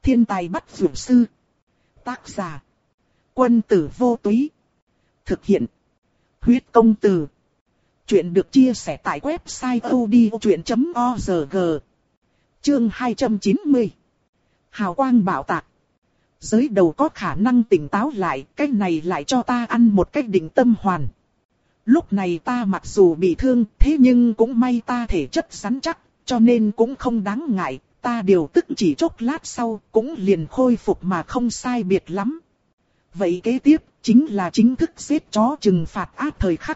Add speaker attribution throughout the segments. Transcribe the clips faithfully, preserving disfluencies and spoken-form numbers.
Speaker 1: Thiên tài bắt dược sư. Tác giả. Quân tử vô túy. Thực hiện. Huyết công từ. Chuyện được chia sẻ tại website odchuyện chấm org. Chương hai trăm chín mươi. Hào quang bảo tạc. Giới đầu có khả năng tỉnh táo lại, cái này lại cho ta ăn một cách định tâm hoàn. Lúc này ta mặc dù bị thương, thế nhưng cũng may ta thể chất rắn chắc, cho nên cũng không đáng ngại. Ta điều tức chỉ chốc lát sau, cũng liền khôi phục mà không sai biệt lắm. Vậy kế tiếp, chính là chính thức giết chó trừng phạt ác thời khắc.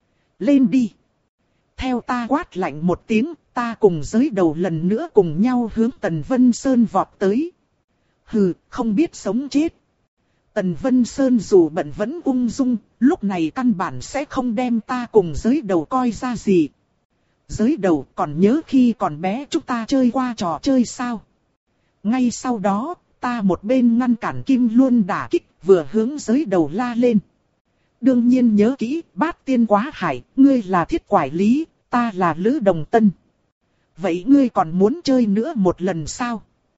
Speaker 1: Lên đi! Theo ta quát lạnh một tiếng, ta cùng giới đầu lần nữa cùng nhau hướng Tần Vân Sơn vọt tới. Hừ, không biết sống chết. Tần Vân Sơn dù bận vẫn ung dung, lúc này căn bản sẽ không đem ta cùng giới đầu coi ra gì. Giới đầu còn nhớ khi còn bé chúng ta chơi qua trò chơi sao? Ngay sau đó, ta một bên ngăn cản Kim Luân đả kích, vừa hướng giới đầu la lên. Đương nhiên nhớ kỹ, Bát Tiên Quá Hải, ngươi là Thiết Quải Lý, ta là Lữ Đồng Tân. Vậy ngươi còn muốn chơi nữa một lần sao?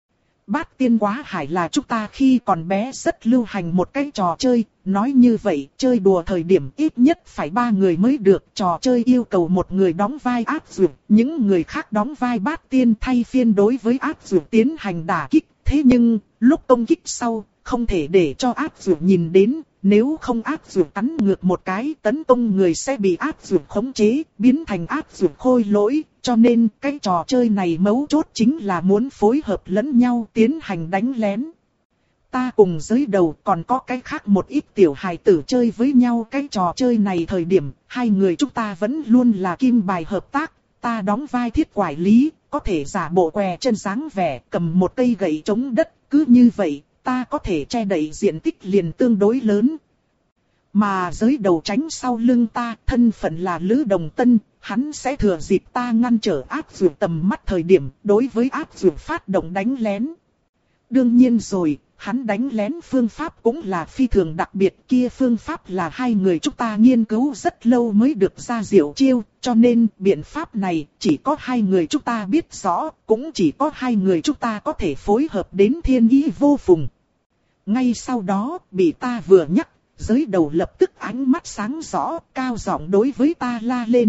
Speaker 1: Bát Tiên Quá Hải là chúng ta khi còn bé rất lưu hành một cái trò chơi, nói như vậy, chơi đùa thời điểm ít nhất phải ba người mới được. Trò chơi yêu cầu một người đóng vai ác dược, những người khác đóng vai Bát Tiên thay phiên đối với ác dược tiến hành đả kích. Thế nhưng, lúc công kích sau, không thể để cho ác dược nhìn đến, nếu không ác dược cắn ngược một cái tấn công người sẽ bị ác dược khống chế, biến thành ác dược khôi lỗi. Cho nên cái trò chơi này mấu chốt chính là muốn phối hợp lẫn nhau tiến hành đánh lén. Ta cùng giới đầu còn có cái khác một ít tiểu hài tử chơi với nhau cái trò chơi này thời điểm, hai người chúng ta vẫn luôn là kim bài hợp tác. Ta đóng vai Thiết Quải Lý, có thể giả bộ què chân dáng vẻ, cầm một cây gậy chống đất, cứ như vậy, ta có thể che đậy diện tích liền tương đối lớn. Mà giới đầu tránh sau lưng ta, thân phận là Lữ Đồng Tân, hắn sẽ thừa dịp ta ngăn trở áp dược tầm mắt thời điểm, đối với áp dược phát động đánh lén. Đương nhiên rồi, hắn đánh lén phương pháp cũng là phi thường đặc biệt, kia phương pháp là hai người chúng ta nghiên cứu rất lâu mới được ra diệu chiêu, cho nên biện pháp này chỉ có hai người chúng ta biết rõ, cũng chỉ có hai người chúng ta có thể phối hợp đến thiên ý vô phùng. Ngay sau đó, bị ta vừa nhắc, giới đầu lập tức ánh mắt sáng rõ, cao giọng đối với ta la lên.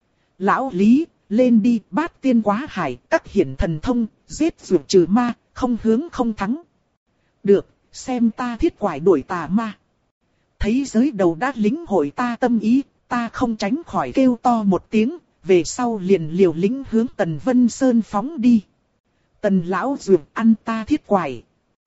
Speaker 1: Lão Lý, lên đi, Bát Tiên Quá Hải, các hiển thần thông, giết dược trừ ma, không hướng không thắng. Được, xem ta Thiết Quải đuổi tà ma. Thấy giới đầu đã lĩnh hội ta tâm ý, ta không tránh khỏi kêu to một tiếng, về sau liền liều lĩnh hướng Tần Vân Sơn phóng đi. Tần lão dược ăn ta Thiết Quải.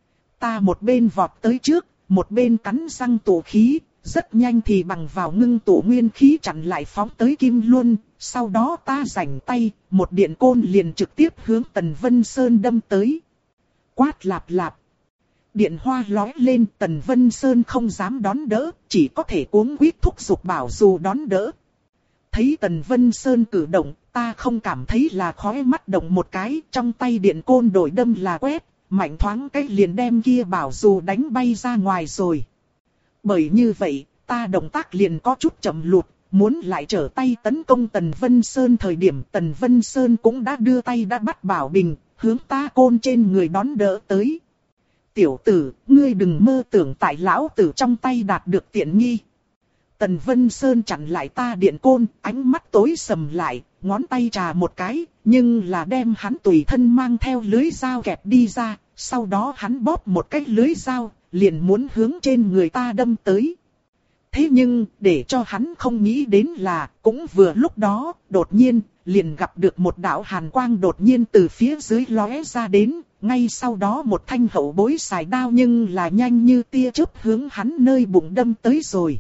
Speaker 1: Ta một bên vọt tới trước, một bên cắn răng tụ khí, rất nhanh thì bằng vào ngưng tụ nguyên khí chặn lại phóng tới Kim Luân. Sau đó ta rảnh tay, một điện côn liền trực tiếp hướng Tần Vân Sơn đâm tới. Quát lạp lạp. Điện hoa lói lên, Tần Vân Sơn không dám đón đỡ, chỉ có thể cuống quýt thúc giục bảo dù đón đỡ. Thấy Tần Vân Sơn cử động, ta không cảm thấy là khói mắt động một cái, trong tay điện côn đổi đâm là quét, mạnh thoáng cái liền đem kia bảo dù đánh bay ra ngoài rồi. Bởi như vậy, ta động tác liền có chút chậm lụt. Muốn lại trở tay tấn công Tần Vân Sơn thời điểm Tần Vân Sơn cũng đã đưa tay đã bắt bảo bình, hướng ta côn trên người đón đỡ tới. Tiểu tử, ngươi đừng mơ tưởng tại lão tử trong tay đạt được tiện nghi. Tần Vân Sơn chặn lại ta điện côn, ánh mắt tối sầm lại, ngón tay trà một cái, nhưng là đem hắn tùy thân mang theo lưới dao kẹp đi ra, sau đó hắn bóp một cái lưới dao, liền muốn hướng trên người ta đâm tới. Thế nhưng, để cho hắn không nghĩ đến là, cũng vừa lúc đó, đột nhiên, liền gặp được một đạo hàn quang đột nhiên từ phía dưới lóe ra đến, ngay sau đó một thanh hậu bối xài đao nhưng là nhanh như tia chớp hướng hắn nơi bụng đâm tới rồi.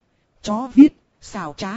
Speaker 1: Chó viết, xào trá.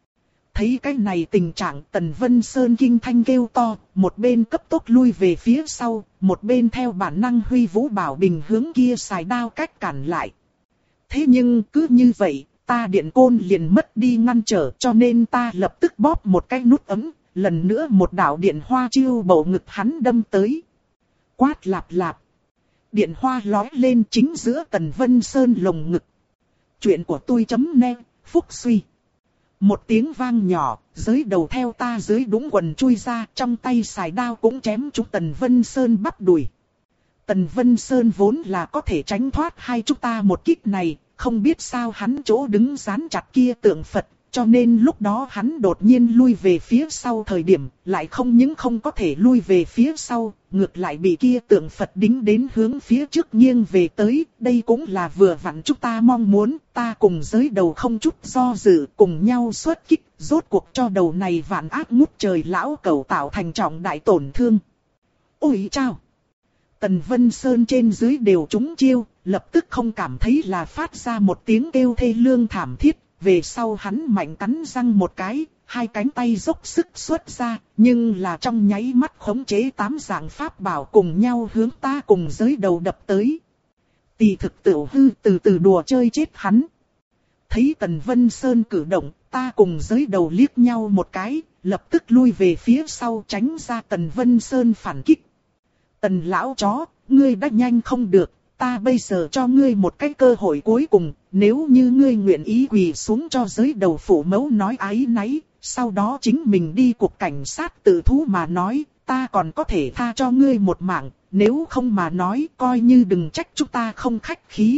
Speaker 1: Thấy cái này tình trạng Tần Vân Sơn kinh thanh kêu to, một bên cấp tốc lui về phía sau, một bên theo bản năng huy vũ bảo bình hướng kia xài đao cách cản lại. Thế nhưng cứ như vậy, ta điện côn liền mất đi ngăn trở cho nên ta lập tức bóp một cái nút ấm, lần nữa một đạo điện hoa chiêu bầu ngực hắn đâm tới. Quát lạp lạp. Điện hoa lói lên chính giữa Tần Vân Sơn lồng ngực. Chuyện của tôi chấm net, phúc suy. Một tiếng vang nhỏ, giới đầu theo ta dưới đúng quần chui ra, trong tay xài đao cũng chém trúng Tần Vân Sơn bắp đùi. Tần Vân Sơn vốn là có thể tránh thoát hai chúng ta một kích này, không biết sao hắn chỗ đứng dán chặt kia tượng Phật, cho nên lúc đó hắn đột nhiên lui về phía sau thời điểm, lại không những không có thể lui về phía sau, ngược lại bị kia tượng Phật đính đến hướng phía trước nghiêng về tới, đây cũng là vừa vặn chúng ta mong muốn, ta cùng giới đầu không chút do dự, cùng nhau xuất kích, rốt cuộc cho đầu này vạn ác ngút trời lão cẩu tạo thành trọng đại tổn thương. Ôi chao! Tần Vân Sơn trên dưới đều trúng chiêu, lập tức không cảm thấy là phát ra một tiếng kêu thê lương thảm thiết, về sau hắn mạnh cắn răng một cái, hai cánh tay dốc sức xuất ra, nhưng là trong nháy mắt khống chế tám dạng pháp bảo cùng nhau hướng ta cùng giới đầu đập tới. Tỳ thực tửu hư từ từ đùa chơi chết hắn. Thấy Tần Vân Sơn cử động, ta cùng giới đầu liếc nhau một cái, lập tức lui về phía sau tránh ra Tần Vân Sơn phản kích. Tần lão chó, ngươi đã nhanh không được, ta bây giờ cho ngươi một cái cơ hội cuối cùng, nếu như ngươi nguyện ý quỳ xuống cho giới đầu phụ mẫu nói ái náy, sau đó chính mình đi cục cảnh sát tự thú mà nói, ta còn có thể tha cho ngươi một mạng, nếu không mà nói coi như đừng trách chúng ta không khách khí.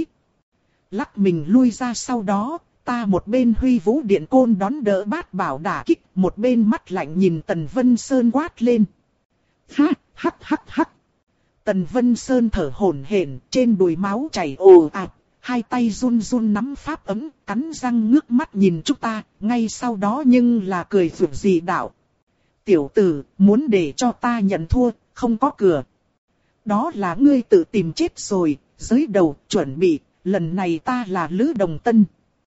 Speaker 1: Lắc mình lui ra sau đó, ta một bên huy vũ điện côn đón đỡ bát bảo đả kích, một bên mắt lạnh nhìn Tần Vân Sơn quát lên. Hắc hắc hắc hắc. Tần Vân Sơn thở hổn hển, trên đùi máu chảy ồ ạt, hai tay run run nắm pháp ấm, cắn răng ngước mắt nhìn chúng ta, ngay sau đó nhưng là cười phượng dị đạo. Tiểu tử, muốn để cho ta nhận thua, không có cửa. Đó là ngươi tự tìm chết rồi, giới đầu, chuẩn bị, lần này ta là Lữ Đồng Tân.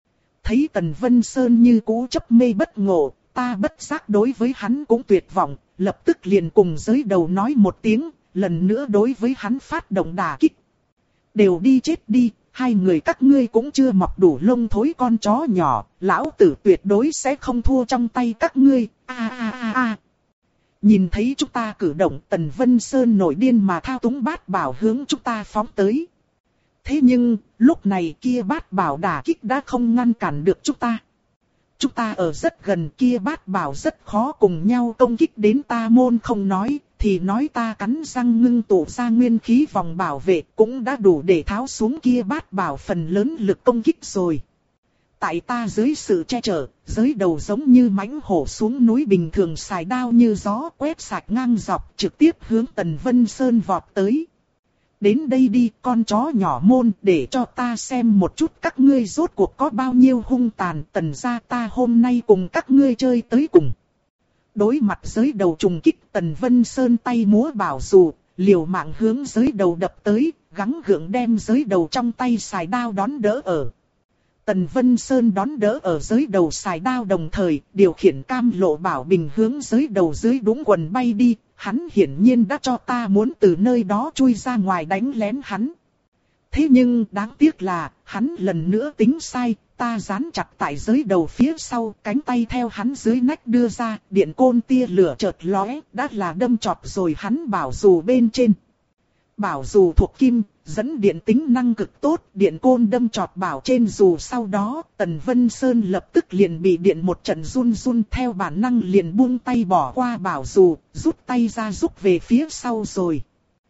Speaker 1: Thấy Tần Vân Sơn như cú chấp mê bất ngộ, ta bất giác đối với hắn cũng tuyệt vọng, lập tức liền cùng giới đầu nói một tiếng, lần nữa đối với hắn phát động đả kích. Đều đi chết đi, hai người các ngươi cũng chưa mọc đủ lông thối con chó nhỏ, lão tử tuyệt đối sẽ không thua trong tay các ngươi, a a a a. Nhìn thấy chúng ta cử động, Tần Vân Sơn nổi điên mà thao túng bát bảo hướng chúng ta phóng tới. Thế nhưng, lúc này kia bát bảo đả kích đã không ngăn cản được chúng ta. Chúng ta ở rất gần, kia bát bảo rất khó cùng nhau công kích đến ta môn không nói, thì nói ta cắn răng ngưng tụ ra nguyên khí vòng bảo vệ cũng đã đủ để tháo xuống kia bát bảo phần lớn lực công kích rồi. Tại ta dưới sự che chở, giới đầu giống như mãnh hổ xuống núi bình thường xài đao như gió quét sạch ngang dọc trực tiếp hướng Tần Vân Sơn vọt tới. Đến đây đi con chó nhỏ môn, để cho ta xem một chút các ngươi rốt cuộc có bao nhiêu hung tàn. Tần gia ta hôm nay cùng các ngươi chơi tới cùng. Đối mặt giới đầu trùng kích, Tần Vân Sơn tay múa bảo dù, liều mạng hướng giới đầu đập tới, gắng gượng đem giới đầu trong tay xài đao đón đỡ ở. Tần Vân Sơn đón đỡ ở giới đầu xài đao đồng thời, điều khiển cam lộ bảo bình hướng giới đầu dưới đúng quần bay đi. Hắn hiển nhiên đã cho ta muốn từ nơi đó chui ra ngoài đánh lén hắn. Thế nhưng đáng tiếc là, hắn lần nữa tính sai, ta dán chặt tại giới đầu phía sau, cánh tay theo hắn dưới nách đưa ra, điện côn tia lửa chợt lóe, đã là đâm chọt rồi hắn bảo dù bên trên. Bảo dù thuộc kim, dẫn điện tính năng cực tốt, điện côn đâm chọt bảo trên dù sau đó, Tần Vân Sơn lập tức liền bị điện một trận run run theo bản năng liền buông tay bỏ qua bảo dù, rút tay ra rút về phía sau rồi.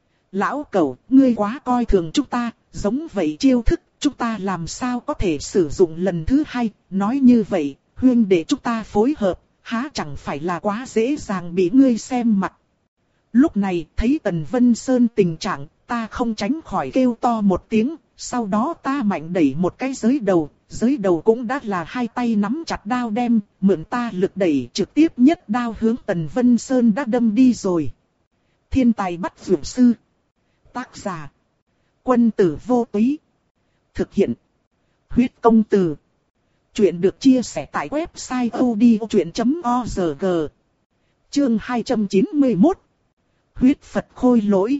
Speaker 1: Lão cẩu, ngươi quá coi thường chúng ta, giống vậy chiêu thức, chúng ta làm sao có thể sử dụng lần thứ hai, nói như vậy, huynh để chúng ta phối hợp, há chẳng phải là quá dễ dàng bị ngươi xem mặt. Lúc này thấy Tần Vân Sơn tình trạng, ta không tránh khỏi kêu to một tiếng, sau đó ta mạnh đẩy một cái giới đầu, giới đầu cũng đã là hai tay nắm chặt đao đem, mượn ta lực đẩy trực tiếp nhất đao hướng Tần Vân Sơn đã đâm đi rồi. Thiên tài bắt dược sư. Tác giả. Quân tử vô túy. Thực hiện. Huyết công từ. Chuyện được chia sẻ tại website odchuyện chấm org. Chương hai trăm chín mươi mốt. Huyết Phật khôi lỗi.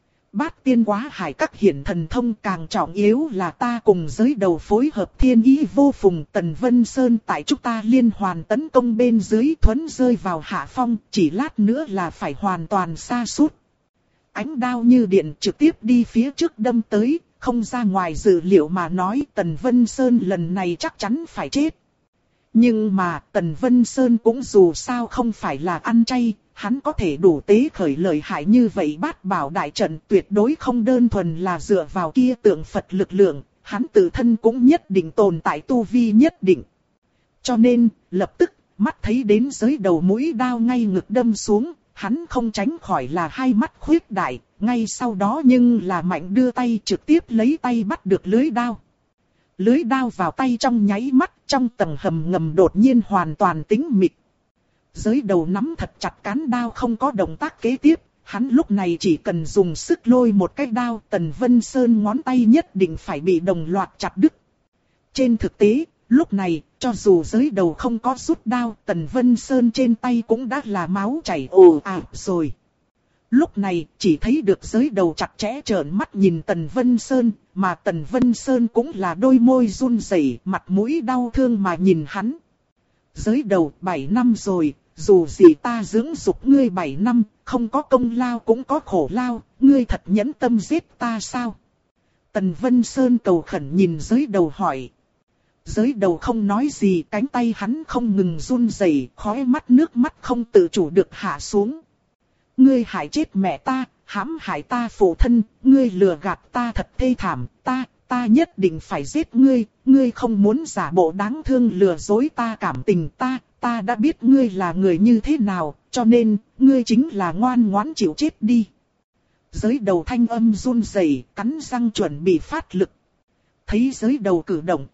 Speaker 1: Bát tiên quá hải các hiển thần thông, càng trọng yếu là ta cùng giới đầu phối hợp thiên ý vô phùng. Tần Vân Sơn tại chúng ta liên hoàn tấn công bên dưới thuẫn rơi vào hạ phong, chỉ lát nữa là phải hoàn toàn sa sút. Ánh đao như điện trực tiếp đi phía trước đâm tới, không ra ngoài dự liệu mà nói Tần Vân Sơn lần này chắc chắn phải chết. Nhưng mà Tần Vân Sơn cũng dù sao không phải là ăn chay, hắn có thể đủ tế khởi lợi hại như vậy bát bảo đại trận tuyệt đối không đơn thuần là dựa vào kia tượng Phật lực lượng, hắn tự thân cũng nhất định tồn tại tu vi nhất định. Cho nên, lập tức, mắt thấy đến giới đầu mũi đao ngay ngực đâm xuống, hắn không tránh khỏi là hai mắt khuyết đại, ngay sau đó nhưng là mạnh đưa tay trực tiếp lấy tay bắt được lưới đao. Lưới đao vào tay trong nháy mắt, trong tầng hầm ngầm đột nhiên hoàn toàn tĩnh mịch. Giới đầu nắm thật chặt cán đao không có động tác kế tiếp, hắn lúc này chỉ cần dùng sức lôi một cái đao, Tần Vân Sơn ngón tay nhất định phải bị đồng loạt chặt đứt. Trên thực tế, lúc này, cho dù giới đầu không có rút đao, Tần Vân Sơn trên tay cũng đã là máu chảy ồ ạt rồi. Lúc này, chỉ thấy được giới đầu chặt chẽ trợn mắt nhìn Tần Vân Sơn, mà Tần Vân Sơn cũng là đôi môi run rẩy, mặt mũi đau thương mà nhìn hắn. Giới đầu, bảy năm rồi, dù gì ta dưỡng dục ngươi bảy năm, không có công lao cũng có khổ lao, ngươi thật nhẫn tâm giết ta sao? Tần Vân Sơn cầu khẩn nhìn giới đầu hỏi. Giới đầu không nói gì, cánh tay hắn không ngừng run rẩy, khóe mắt nước mắt không tự chủ được hạ xuống. Ngươi hại chết mẹ ta, hãm hại ta phụ thân, ngươi lừa gạt ta thật thê thảm, ta, ta nhất định phải giết ngươi, ngươi không muốn giả bộ đáng thương lừa dối ta cảm tình ta, ta đã biết ngươi là người như thế nào, cho nên, ngươi chính là ngoan ngoãn chịu chết đi. Giới đầu thanh âm run rẩy, cắn răng chuẩn bị phát lực. Thấy giới đầu cử động,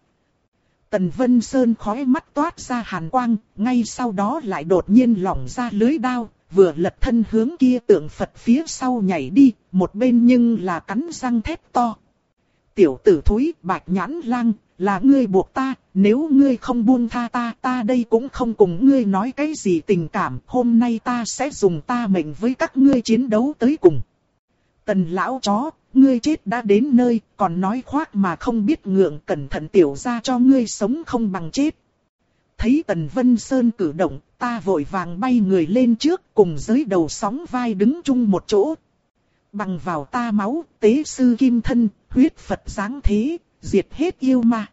Speaker 1: Tần Vân Sơn khóe mắt toát ra hàn quang, ngay sau đó lại đột nhiên lỏng ra lưới đao, vừa lật thân hướng kia tượng Phật phía sau nhảy đi, một bên nhưng là cắn răng thét to. Tiểu tử thúi, Bạch Nhãn Lang, là ngươi buộc ta, nếu ngươi không buông tha ta, ta đây cũng không cùng ngươi nói cái gì tình cảm, hôm nay ta sẽ dùng ta mệnh với các ngươi chiến đấu tới cùng. Tần lão chó, ngươi chết đã đến nơi, còn nói khoác mà không biết ngượng, cẩn thận tiểu ra cho ngươi sống không bằng chết. Thấy Tần Vân Sơn cử động, ta vội vàng bay người lên trước, cùng giới đầu sóng vai đứng chung một chỗ. Bằng vào ta máu, tế sư kim thân, huyết Phật giáng thế, diệt hết yêu ma.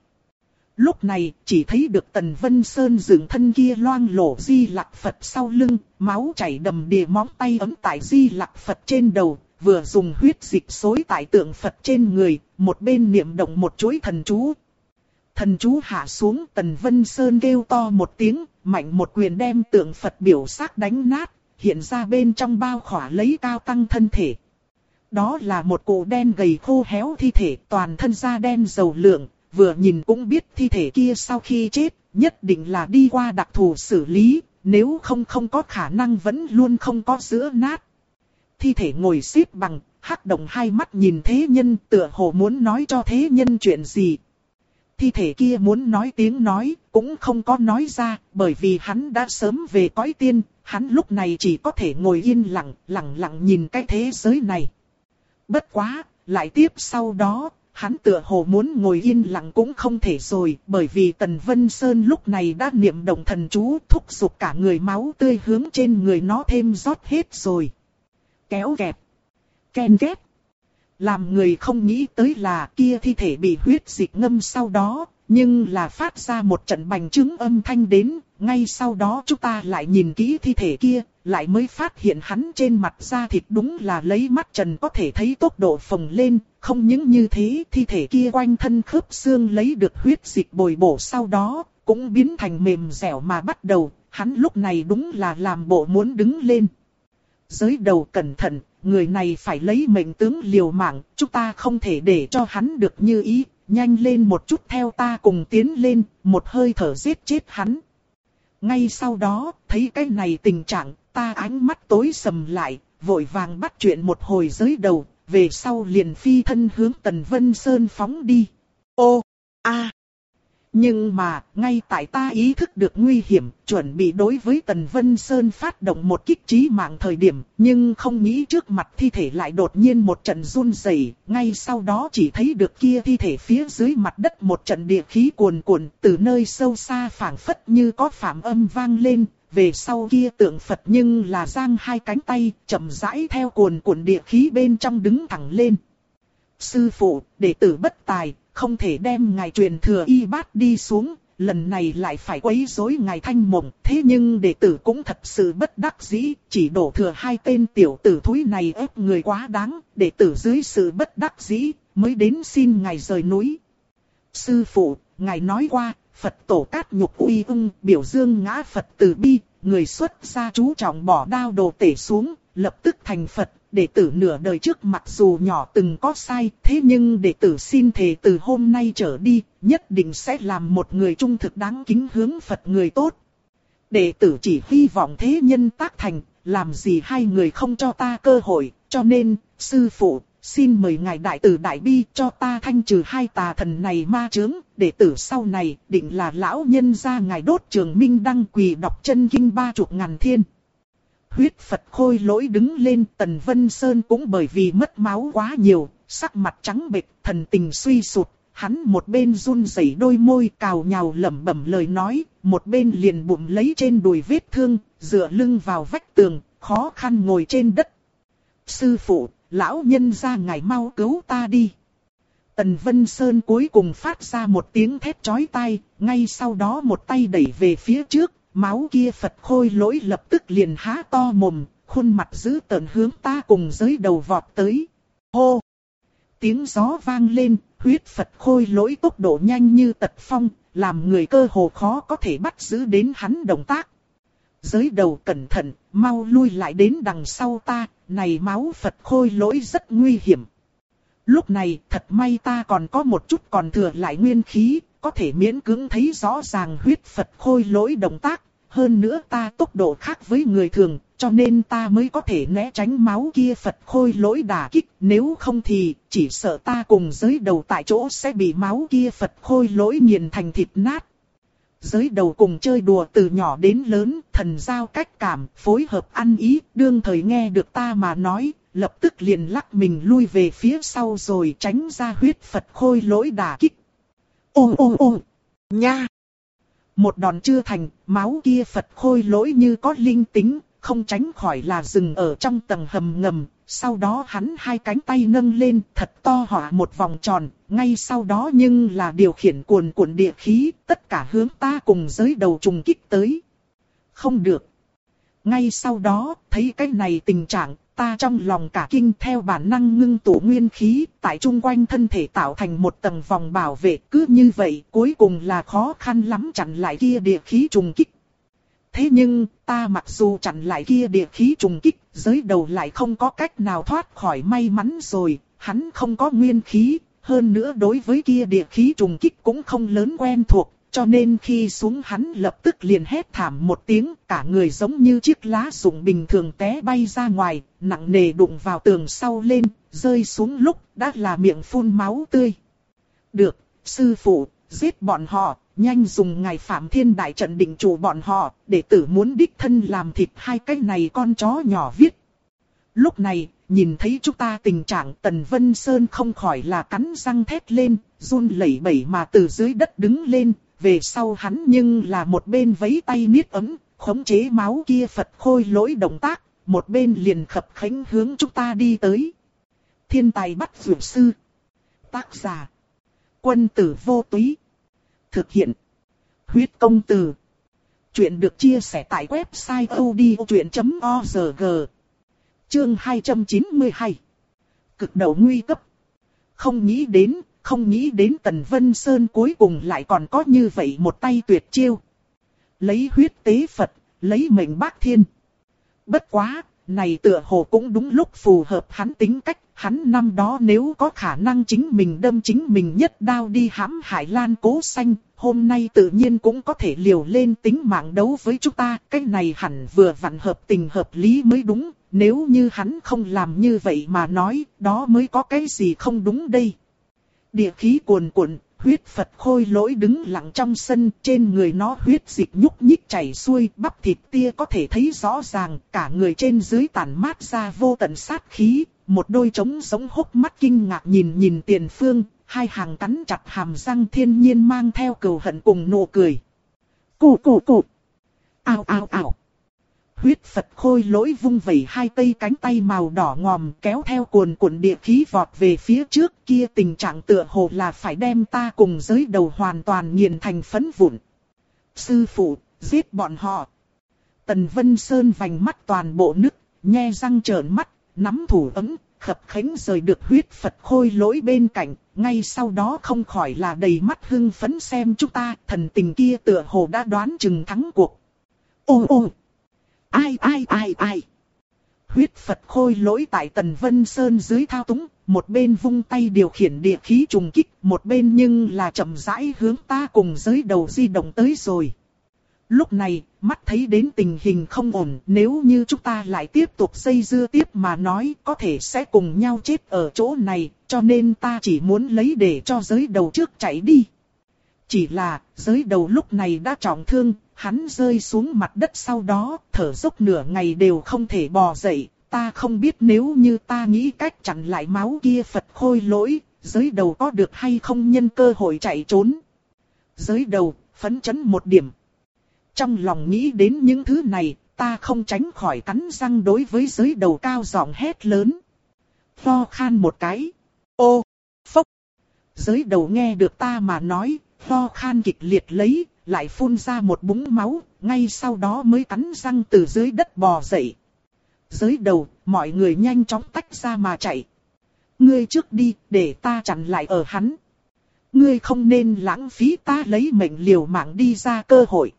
Speaker 1: Lúc này, chỉ thấy được Tần Vân Sơn dựng thân kia loang lổ Di Lặc Phật sau lưng, máu chảy đầm đìa, móng tay ấm tại Di Lặc Phật trên đầu, vừa dùng huyết dịch xối tại tượng Phật trên người, một bên niệm động một chuỗi thần chú. Thần chú hạ xuống, Tần Vân Sơn kêu to một tiếng, mạnh một quyền đem tượng Phật biểu xác đánh nát, hiện ra bên trong bao khỏa lấy cao tăng thân thể. Đó là một cụ đen gầy khô héo thi thể, toàn thân da đen dầu lượng, vừa nhìn cũng biết thi thể kia sau khi chết, nhất định là đi qua đặc thù xử lý, nếu không không có khả năng vẫn luôn không có giữa nát. Thi thể ngồi xếp bằng, hắc động hai mắt nhìn thế nhân, tựa hồ muốn nói cho thế nhân chuyện gì. Thi thể kia muốn nói tiếng nói, cũng không có nói ra, bởi vì hắn đã sớm về cõi tiên, hắn lúc này chỉ có thể ngồi yên lặng, lặng lặng nhìn cái thế giới này. Bất quá, lại tiếp sau đó, hắn tựa hồ muốn ngồi yên lặng cũng không thể rồi, bởi vì Tần Vân Sơn lúc này đã niệm động thần chú, thúc giục cả người máu tươi hướng trên người nó thêm rót hết rồi. Kéo kẹt, ken két. Làm người không nghĩ tới là kia thi thể bị huyết dịch ngâm sau đó, nhưng là phát ra một trận bành trướng âm thanh đến, ngay sau đó chúng ta lại nhìn kỹ thi thể kia, lại mới phát hiện hắn trên mặt da thịt đúng là lấy mắt trần có thể thấy tốc độ phồng lên, không những như thế thi thể kia quanh thân khớp xương lấy được huyết dịch bồi bổ sau đó, cũng biến thành mềm dẻo mà bắt đầu, hắn lúc này đúng là làm bộ muốn đứng lên. Giới đầu cẩn thận, người này phải lấy mệnh tướng liều mạng, chúng ta không thể để cho hắn được như ý, nhanh lên một chút theo ta cùng tiến lên, một hơi thở giết chết hắn. Ngay sau đó, thấy cái này tình trạng, ta ánh mắt tối sầm lại, vội vàng bắt chuyện một hồi giới đầu, về sau liền phi thân hướng Tần Vân Sơn phóng đi. Ô, a. Nhưng mà, ngay tại ta ý thức được nguy hiểm, chuẩn bị đối với Tần Vân Sơn phát động một kích chí mạng thời điểm, nhưng không nghĩ trước mặt thi thể lại đột nhiên một trận run rẩy, ngay sau đó chỉ thấy được kia thi thể phía dưới mặt đất một trận địa khí cuồn cuộn, từ nơi sâu xa phảng phất như có phạm âm vang lên, về sau kia tượng Phật nhưng là giang hai cánh tay, chậm rãi theo cuồn cuộn địa khí bên trong đứng thẳng lên. Sư phụ, đệ tử bất tài, không thể đem ngài truyền thừa y bát đi xuống, lần này lại phải quấy rối ngài Thanh Mộng, thế nhưng đệ tử cũng thật sự bất đắc dĩ, chỉ đổ thừa hai tên tiểu tử thúi này ép người quá đáng, đệ tử dưới sự bất đắc dĩ, mới đến xin ngài rời núi. Sư phụ, ngài nói qua, Phật tổ Cát Nhục uy ưng, biểu dương ngã Phật từ bi, người xuất gia chú trọng bỏ đao đồ tể xuống, lập tức thành Phật. Đệ tử nửa đời trước mặc dù nhỏ từng có sai, thế nhưng đệ tử xin thề từ hôm nay trở đi, nhất định sẽ làm một người trung thực đáng kính hướng Phật người tốt. Đệ tử chỉ hy vọng thế nhân tác thành, làm gì hai người không cho ta cơ hội, cho nên, sư phụ, xin mời ngài đại từ đại bi cho ta thanh trừ hai tà thần này ma chướng, đệ tử sau này định là lão nhân gia ngài đốt trường minh đăng quỳ đọc chân kinh ba chục ngàn thiên. Huyết Phật Khôi Lỗi đứng lên, Tần Vân Sơn cũng bởi vì mất máu quá nhiều, sắc mặt trắng bệch, thần tình suy sụt, hắn một bên run rẩy đôi môi cào nhào lẩm bẩm lời nói, một bên liền bụng lấy trên đùi vết thương, dựa lưng vào vách tường, khó khăn ngồi trên đất. Sư phụ, lão nhân gia ngài mau cứu ta đi. Tần Vân Sơn cuối cùng phát ra một tiếng thét chói tai, ngay sau đó một tay đẩy về phía trước. Máu kia Phật Khôi Lỗi lập tức liền há to mồm, khuôn mặt dữ tợn hướng ta cùng giới đầu vọt tới. Hô! Tiếng gió vang lên, huyết Phật Khôi Lỗi tốc độ nhanh như tật phong, làm người cơ hồ khó có thể bắt giữ đến hắn động tác. Giới đầu cẩn thận, mau lui lại đến đằng sau ta, này máu Phật Khôi Lỗi rất nguy hiểm. Lúc này thật may ta còn có một chút còn thừa lại nguyên khí, có thể miễn cưỡng thấy rõ ràng huyết Phật Khôi Lỗi động tác. Hơn nữa ta tốc độ khác với người thường, cho nên ta mới có thể né tránh máu kia Phật Khôi Lỗi đả kích. Nếu không thì, chỉ sợ ta cùng giới đầu tại chỗ sẽ bị máu kia Phật Khôi Lỗi nghiền thành thịt nát. Giới đầu cùng chơi đùa từ nhỏ đến lớn, thần giao cách cảm, phối hợp ăn ý, đương thời nghe được ta mà nói, lập tức liền lắc mình lui về phía sau rồi tránh ra huyết Phật Khôi Lỗi đả kích. Ô ô ô, nha! Một đòn chưa thành, máu kia Phật Khôi Lỗi như có linh tính, không tránh khỏi là dừng ở trong tầng hầm ngầm. Sau đó hắn hai cánh tay nâng lên thật to họa một vòng tròn, ngay sau đó nhưng là điều khiển cuồn cuộn địa khí, tất cả hướng ta cùng giới đầu trùng kích tới. Không được. Ngay sau đó, thấy cái này tình trạng, ta trong lòng cả kinh theo bản năng ngưng tụ nguyên khí, tại chung quanh thân thể tạo thành một tầng vòng bảo vệ, cứ như vậy cuối cùng là khó khăn lắm chặn lại kia địa khí trùng kích. Thế nhưng, ta mặc dù chặn lại kia địa khí trùng kích, giới đầu lại không có cách nào thoát khỏi may mắn rồi, hắn không có nguyên khí, hơn nữa đối với kia địa khí trùng kích cũng không lớn quen thuộc. Cho nên khi xuống hắn lập tức liền hét thảm một tiếng, cả người giống như chiếc lá rụng bình thường té bay ra ngoài, nặng nề đụng vào tường sau lên, rơi xuống lúc đã là miệng phun máu tươi. Được, sư phụ, giết bọn họ, nhanh dùng ngài Phạm Thiên Đại Trận định chủ bọn họ, đệ tử muốn đích thân làm thịt hai cái này con chó nhỏ viết. Lúc này, nhìn thấy chúng ta tình trạng Tần Vân Sơn không khỏi là cắn răng thét lên, run lẩy bẩy mà từ dưới đất đứng lên. Về sau hắn nhưng là một bên vẫy tay niết ấm, khống chế máu kia Phật Khôi Lỗi động tác, một bên liền khập khánh hướng chúng ta đi tới. Thiên tài bắt dược sư. Tác giả. Quân tử vô túy. Thực hiện. Huyết công từ. Chuyện được chia sẻ tại website odchuyện chấm org. Chương hai trăm chín mươi hai. Cực độ nguy cấp. Không nghĩ đến. Không nghĩ đến Tần Vân Sơn cuối cùng lại còn có như vậy một tay tuyệt chiêu. Lấy huyết tế Phật, lấy mệnh bác thiên. Bất quá, này tựa hồ cũng đúng lúc phù hợp hắn tính cách. Hắn năm đó nếu có khả năng chính mình đâm chính mình nhất đao đi hãm hại Lan Cố Xanh, hôm nay tự nhiên cũng có thể liều lên tính mạng đấu với chúng ta. Cái này hẳn vừa vặn hợp tình hợp lý mới đúng. Nếu như hắn không làm như vậy mà nói, đó mới có cái gì không đúng đây. Địa khí cuồn cuộn, huyết Phật Khôi Lỗi đứng lặng trong sân, trên người nó huyết dịch nhúc nhích chảy xuôi, bắp thịt tia có thể thấy rõ ràng, cả người trên dưới tản mát ra vô tận sát khí, một đôi trống giống hốc mắt kinh ngạc nhìn nhìn tiền phương, hai hàng cắn chặt hàm răng thiên nhiên mang theo cừu hận cùng nụ cười. Cụ cụ cụ, ào ào ào. Huyết Phật Khôi Lỗi vung vẩy hai cây cánh tay màu đỏ ngòm kéo theo cuồn cuộn địa khí vọt về phía trước, kia tình trạng tựa hồ là phải đem ta cùng giới đầu hoàn toàn nghiền thành phấn vụn. Sư phụ, giết bọn họ. Tần Vân Sơn vành mắt toàn bộ nứt, nhe răng trợn mắt, nắm thủ ấm, khập khánh rời được huyết Phật khôi lỗi bên cạnh, ngay sau đó không khỏi là đầy mắt hưng phấn xem chúng ta, thần tình kia tựa hồ đã đoán chừng thắng cuộc. Ô ô! Ai ai ai ai! Huyết Phật khôi lỗi tại Tần Vân Sơn dưới thao túng, một bên vung tay điều khiển địa khí trùng kích, một bên nhưng là chậm rãi hướng ta cùng giới đầu di động tới rồi. Lúc này, mắt thấy đến tình hình không ổn, nếu như chúng ta lại tiếp tục dây dưa tiếp mà nói, có thể sẽ cùng nhau chết ở chỗ này, cho nên ta chỉ muốn lấy để cho giới đầu trước chạy đi. Chỉ là, giới đầu lúc này đã trọng thương, hắn rơi xuống mặt đất sau đó, thở dốc nửa ngày đều không thể bò dậy. Ta không biết nếu như ta nghĩ cách chặn lại máu kia Phật khôi lỗi, giới đầu có được hay không nhân cơ hội chạy trốn. Giới đầu, phấn chấn một điểm. Trong lòng nghĩ đến những thứ này, ta không tránh khỏi cắn răng đối với giới đầu cao giọng hét lớn. Ho khan một cái. Ô, phốc. Giới đầu nghe được ta mà nói, ho khan kịch liệt lấy, lại phun ra một búng máu, ngay sau đó mới cắn răng từ dưới đất bò dậy. Giới đầu, mọi người nhanh chóng tách ra mà chạy. Ngươi trước đi, để ta chặn lại ở hắn. Ngươi không nên lãng phí ta lấy mệnh liều mạng đi ra cơ hội.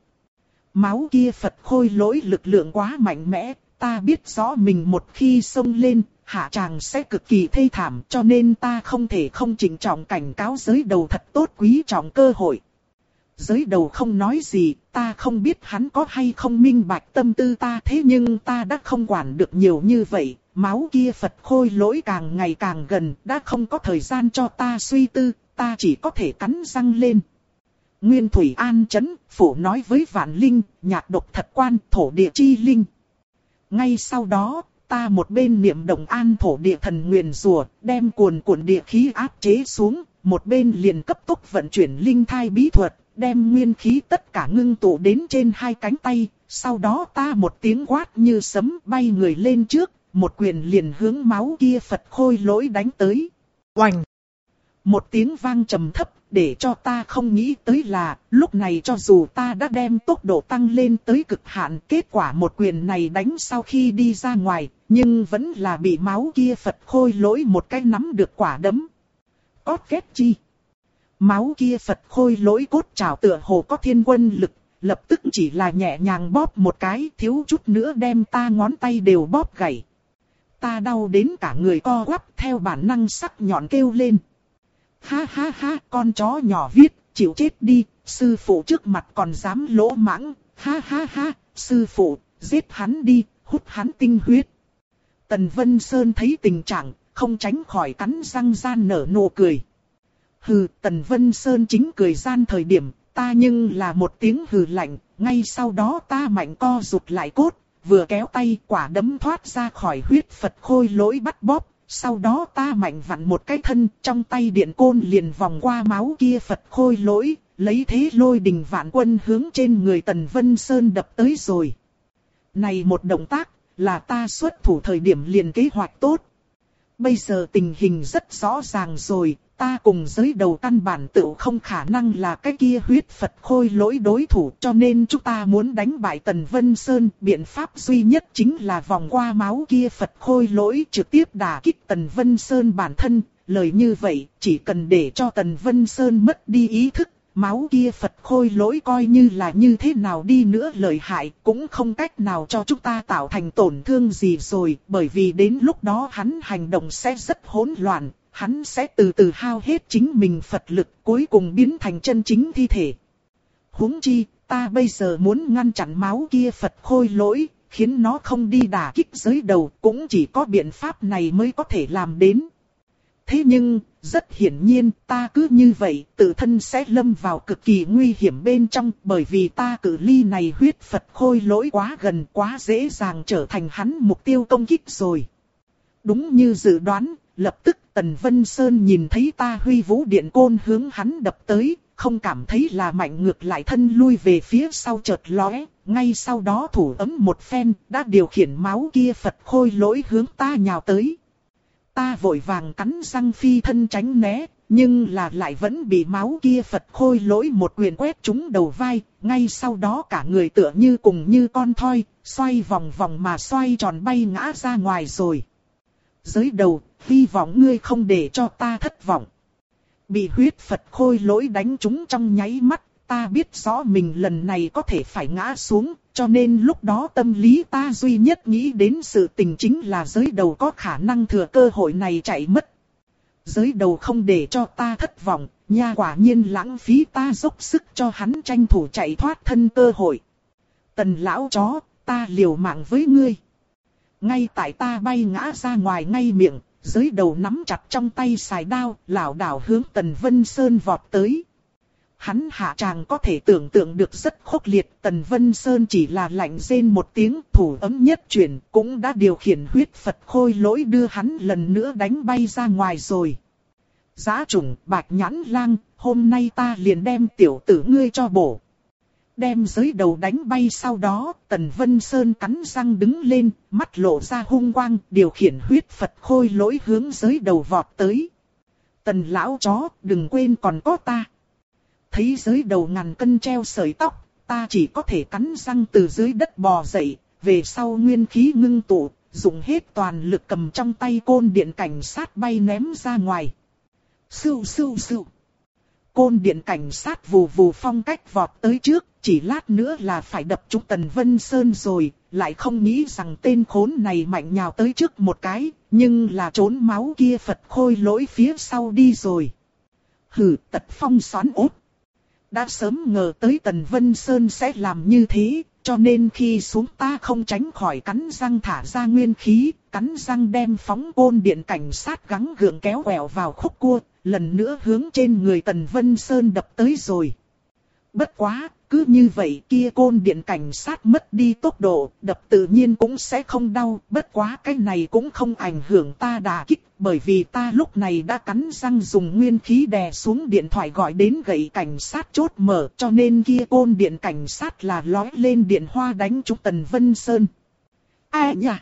Speaker 1: Máu kia Phật khôi lỗi lực lượng quá mạnh mẽ, ta biết rõ mình một khi xông lên, hạ tràng sẽ cực kỳ thê thảm, cho nên ta không thể không chỉnh trọng cảnh cáo giới đầu thật tốt quý trọng cơ hội. Giới đầu không nói gì, ta không biết hắn có hay không minh bạch tâm tư ta, thế nhưng ta đã không quản được nhiều như vậy, máu kia Phật khôi lỗi càng ngày càng gần, đã không có thời gian cho ta suy tư, ta chỉ có thể cắn răng lên. Nguyên Thủy An Chấn, phủ nói với Vạn Linh, nhạc độc thật quan, thổ địa chi linh. Ngay sau đó, ta một bên niệm động an thổ địa thần nguyền rùa, đem cuồn cuộn địa khí áp chế xuống, một bên liền cấp tốc vận chuyển linh thai bí thuật, đem nguyên khí tất cả ngưng tụ đến trên hai cánh tay, sau đó ta một tiếng quát như sấm bay người lên trước, một quyền liền hướng máu kia Phật khôi lỗi đánh tới. Oành! Một tiếng vang trầm thấp, để cho ta không nghĩ tới là, lúc này cho dù ta đã đem tốc độ tăng lên tới cực hạn, kết quả một quyền này đánh sau khi đi ra ngoài, nhưng vẫn là bị máu kia Phật khôi lỗi một cái nắm được quả đấm. Cót két chi! Máu kia Phật khôi lỗi cốt trảo tựa hồ có thiên quân lực, lập tức chỉ là nhẹ nhàng bóp một cái, thiếu chút nữa đem ta ngón tay đều bóp gãy. Ta đau đến cả người co quắp, theo bản năng sắc nhọn kêu lên. Ha ha ha, con chó nhỏ viết, chịu chết đi, sư phụ trước mặt còn dám lỗ mãng, ha ha ha, sư phụ, giết hắn đi, hút hắn tinh huyết. Tần Vân Sơn thấy tình trạng, không tránh khỏi cắn răng gian nở nụ cười. Hừ, Tần Vân Sơn chính cười gian thời điểm, ta nhưng là một tiếng hừ lạnh, ngay sau đó ta mạnh co rụt lại cốt, vừa kéo tay quả đấm thoát ra khỏi huyết Phật khôi lỗi bắt bóp, sau đó ta mạnh vặn một cái thân, trong tay điện côn liền vòng qua máu kia Phật khôi lỗi, lấy thế lôi đình vạn quân hướng trên người Tần Vân Sơn đập tới rồi. Này một động tác, là ta xuất thủ thời điểm liền kế hoạch tốt. Bây giờ tình hình rất rõ ràng rồi, ta cùng giới đầu căn bản tự không khả năng là cái kia huyết Phật khôi lỗi đối thủ, cho nên chúng ta muốn đánh bại Tần Vân Sơn, biện pháp duy nhất chính là vòng qua máu kia Phật khôi lỗi trực tiếp đả kích Tần Vân Sơn bản thân. Lời như vậy, chỉ cần để cho Tần Vân Sơn mất đi ý thức, máu kia Phật khôi lỗi coi như là như thế nào đi nữa lợi hại, cũng không cách nào cho chúng ta tạo thành tổn thương gì rồi, bởi vì đến lúc đó hắn hành động sẽ rất hỗn loạn. Hắn sẽ từ từ hao hết chính mình Phật lực, cuối cùng biến thành chân chính thi thể. Huống chi, ta bây giờ muốn ngăn chặn máu kia Phật khôi lỗi, khiến nó không đi đả kích giới đầu, cũng chỉ có biện pháp này mới có thể làm đến. Thế nhưng, rất hiển nhiên, ta cứ như vậy, tự thân sẽ lâm vào cực kỳ nguy hiểm bên trong, bởi vì ta cự ly này huyết Phật khôi lỗi quá gần, quá dễ dàng trở thành hắn mục tiêu công kích rồi. Đúng như dự đoán, lập tức Tần Vân Sơn nhìn thấy ta huy vũ điện côn hướng hắn đập tới, không cảm thấy là mạnh ngược lại thân lui về phía sau chợt lóe, ngay sau đó thủ ấm một phen, đã điều khiển máu kia Phật khôi lỗi hướng ta nhào tới. Ta vội vàng cắn răng phi thân tránh né, Nhưng là lại vẫn bị máu kia Phật Khôi Lỗi một quyền quét trúng đầu vai, ngay sau đó cả người tựa như cùng như con thoi, xoay vòng vòng mà xoay tròn bay ngã ra ngoài rồi. Giới đầu, hy vọng ngươi không để cho ta thất vọng. Bị huyết Phật Khôi Lỗi đánh trúng trong nháy mắt, ta biết rõ mình lần này có thể phải ngã xuống, cho nên lúc đó tâm lý ta duy nhất nghĩ đến sự tình chính là giới đầu có khả năng thừa cơ hội này chạy mất. Giới đầu không để cho ta thất vọng, nha quả nhiên lãng phí ta dốc sức cho hắn tranh thủ chạy thoát thân cơ hội. Tần lão chó, ta liều mạng với ngươi. Ngay tại ta bay ngã ra ngoài ngay miệng, giới đầu nắm chặt trong tay xài đao, lảo đảo hướng Tần Vân Sơn vọt tới. Hắn hạ tràng có thể tưởng tượng được rất khốc liệt, Tần Vân Sơn chỉ là lạnh rên một tiếng, thủ ấm nhất chuyển, cũng đã điều khiển huyết Phật Khôi Lỗi đưa hắn lần nữa đánh bay ra ngoài rồi. Giá chủng Bạch Nhãn Lang, hôm nay ta liền đem tiểu tử ngươi cho bổ. Đem giới đầu đánh bay sau đó, Tần Vân Sơn cắn răng đứng lên, mắt lộ ra hung quang, điều khiển huyết Phật Khôi Lỗi hướng giới đầu vọt tới. Tần lão chó, đừng quên còn có ta. Thấy giới đầu ngàn cân treo sợi tóc, ta chỉ có thể cắn răng từ dưới đất bò dậy, về sau nguyên khí ngưng tụ, dùng hết toàn lực cầm trong tay côn điện cảnh sát bay ném ra ngoài. Sưu sưu sưu. Côn điện cảnh sát vù vù phong cách vọt tới trước, chỉ lát nữa là phải đập trúng Tần Vân Sơn rồi, lại không nghĩ rằng tên khốn này mạnh nhào tới trước một cái, nhưng là trốn máu kia Phật Khôi Lỗi phía sau đi rồi. Hừ, tật phong xoắn ốt. Đã sớm ngờ tới Tần Vân Sơn sẽ làm như thế, cho nên khi xuống ta không tránh khỏi cắn răng thả ra nguyên khí, cắn răng đem phóng côn điện cảnh sát gắng gượng kéo quẹo vào khúc cua, lần nữa hướng trên người Tần Vân Sơn đập tới rồi. Bất quá, cứ như vậy kia côn điện cảnh sát mất đi tốc độ, đập tự nhiên cũng sẽ không đau, bất quá cái này cũng không ảnh hưởng ta đả kích, bởi vì ta lúc này đã cắn răng dùng nguyên khí đè xuống điện thoại gọi đến gậy cảnh sát chốt mở, cho nên kia côn điện cảnh sát là lói lên điện hoa đánh trúng Tần Vân Sơn. À nhỉ?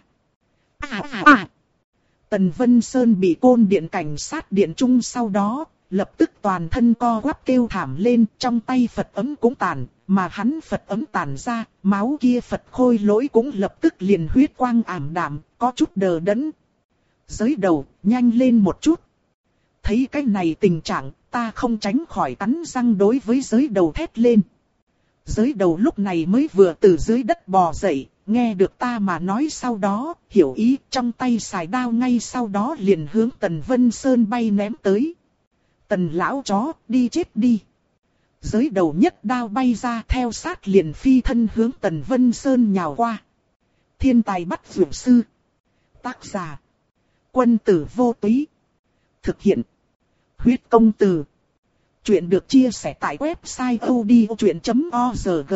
Speaker 1: À à à! Tần Vân Sơn bị côn điện cảnh sát điện trung sau đó, lập tức toàn thân co quắp kêu thảm lên, trong tay Phật ấm cũng tàn, mà hắn Phật ấm tàn ra, máu kia Phật Khôi Lỗi cũng lập tức liền huyết quang ảm đạm, có chút đờ đẫn. Giới đầu, nhanh lên một chút. Thấy cái này tình trạng, ta không tránh khỏi cắn răng đối với giới đầu thét lên. Giới đầu lúc này mới vừa từ dưới đất bò dậy, nghe được ta mà nói sau đó, hiểu ý, trong tay xài đao ngay sau đó liền hướng Tần Vân Sơn bay ném tới. Tần lão chó, đi chết đi. Giới đầu nhất đao bay ra theo sát liền phi thân hướng Tần Vân Sơn nhào qua. Thiên tài bắt dược sư. Tác giả. Quân tử vô túy. Thực hiện. Huyết công từ. Chuyện được chia sẻ tại website odchuyện chấm org.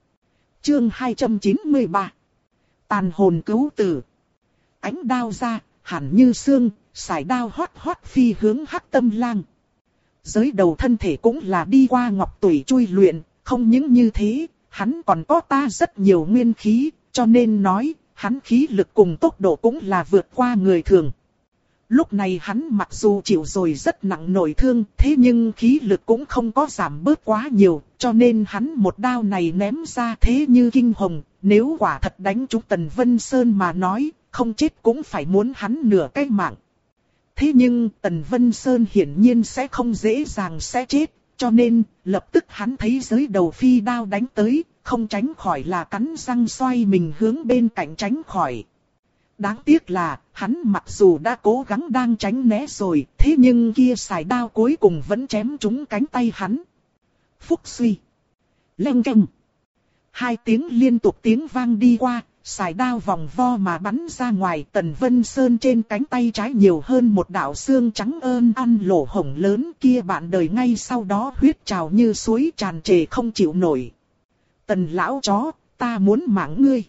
Speaker 1: Chương hai trăm chín mươi ba. Tàn hồn cứu tử. Ánh đao ra, hẳn như xương, sải đao hót hót phi hướng Hắc Tâm Lang. Giới đầu thân thể cũng là đi qua ngọc tủy chui luyện, không những như thế, hắn còn có ta rất nhiều nguyên khí, cho nên nói, hắn khí lực cùng tốc độ cũng là vượt qua người thường. Lúc này hắn mặc dù chịu rồi rất nặng nội thương, thế nhưng khí lực cũng không có giảm bớt quá nhiều, cho nên hắn một đao này ném ra thế như kinh hồng, nếu quả thật đánh trúng Tần Vân Sơn mà nói, không chết cũng phải muốn hắn nửa cái mạng. Thế nhưng Tần Vân Sơn hiển nhiên sẽ không dễ dàng sẽ chết, cho nên lập tức hắn thấy giới đầu phi đao đánh tới, không tránh khỏi là cắn răng xoay mình hướng bên cạnh tránh khỏi. Đáng tiếc là hắn mặc dù đã cố gắng đang tránh né rồi, thế nhưng kia xài đao cuối cùng vẫn chém trúng cánh tay hắn. Phúc suy. Leng keng. Hai tiếng liên tục tiếng vang đi qua. Xài đao vòng vo mà bắn ra ngoài, Tần Vân Sơn trên cánh tay trái nhiều hơn một đạo xương trắng ơn ăn lỗ hổng lớn kia bạn đời ngay sau đó huyết trào như suối tràn trề không chịu nổi. Tần lão chó, ta muốn mạng ngươi.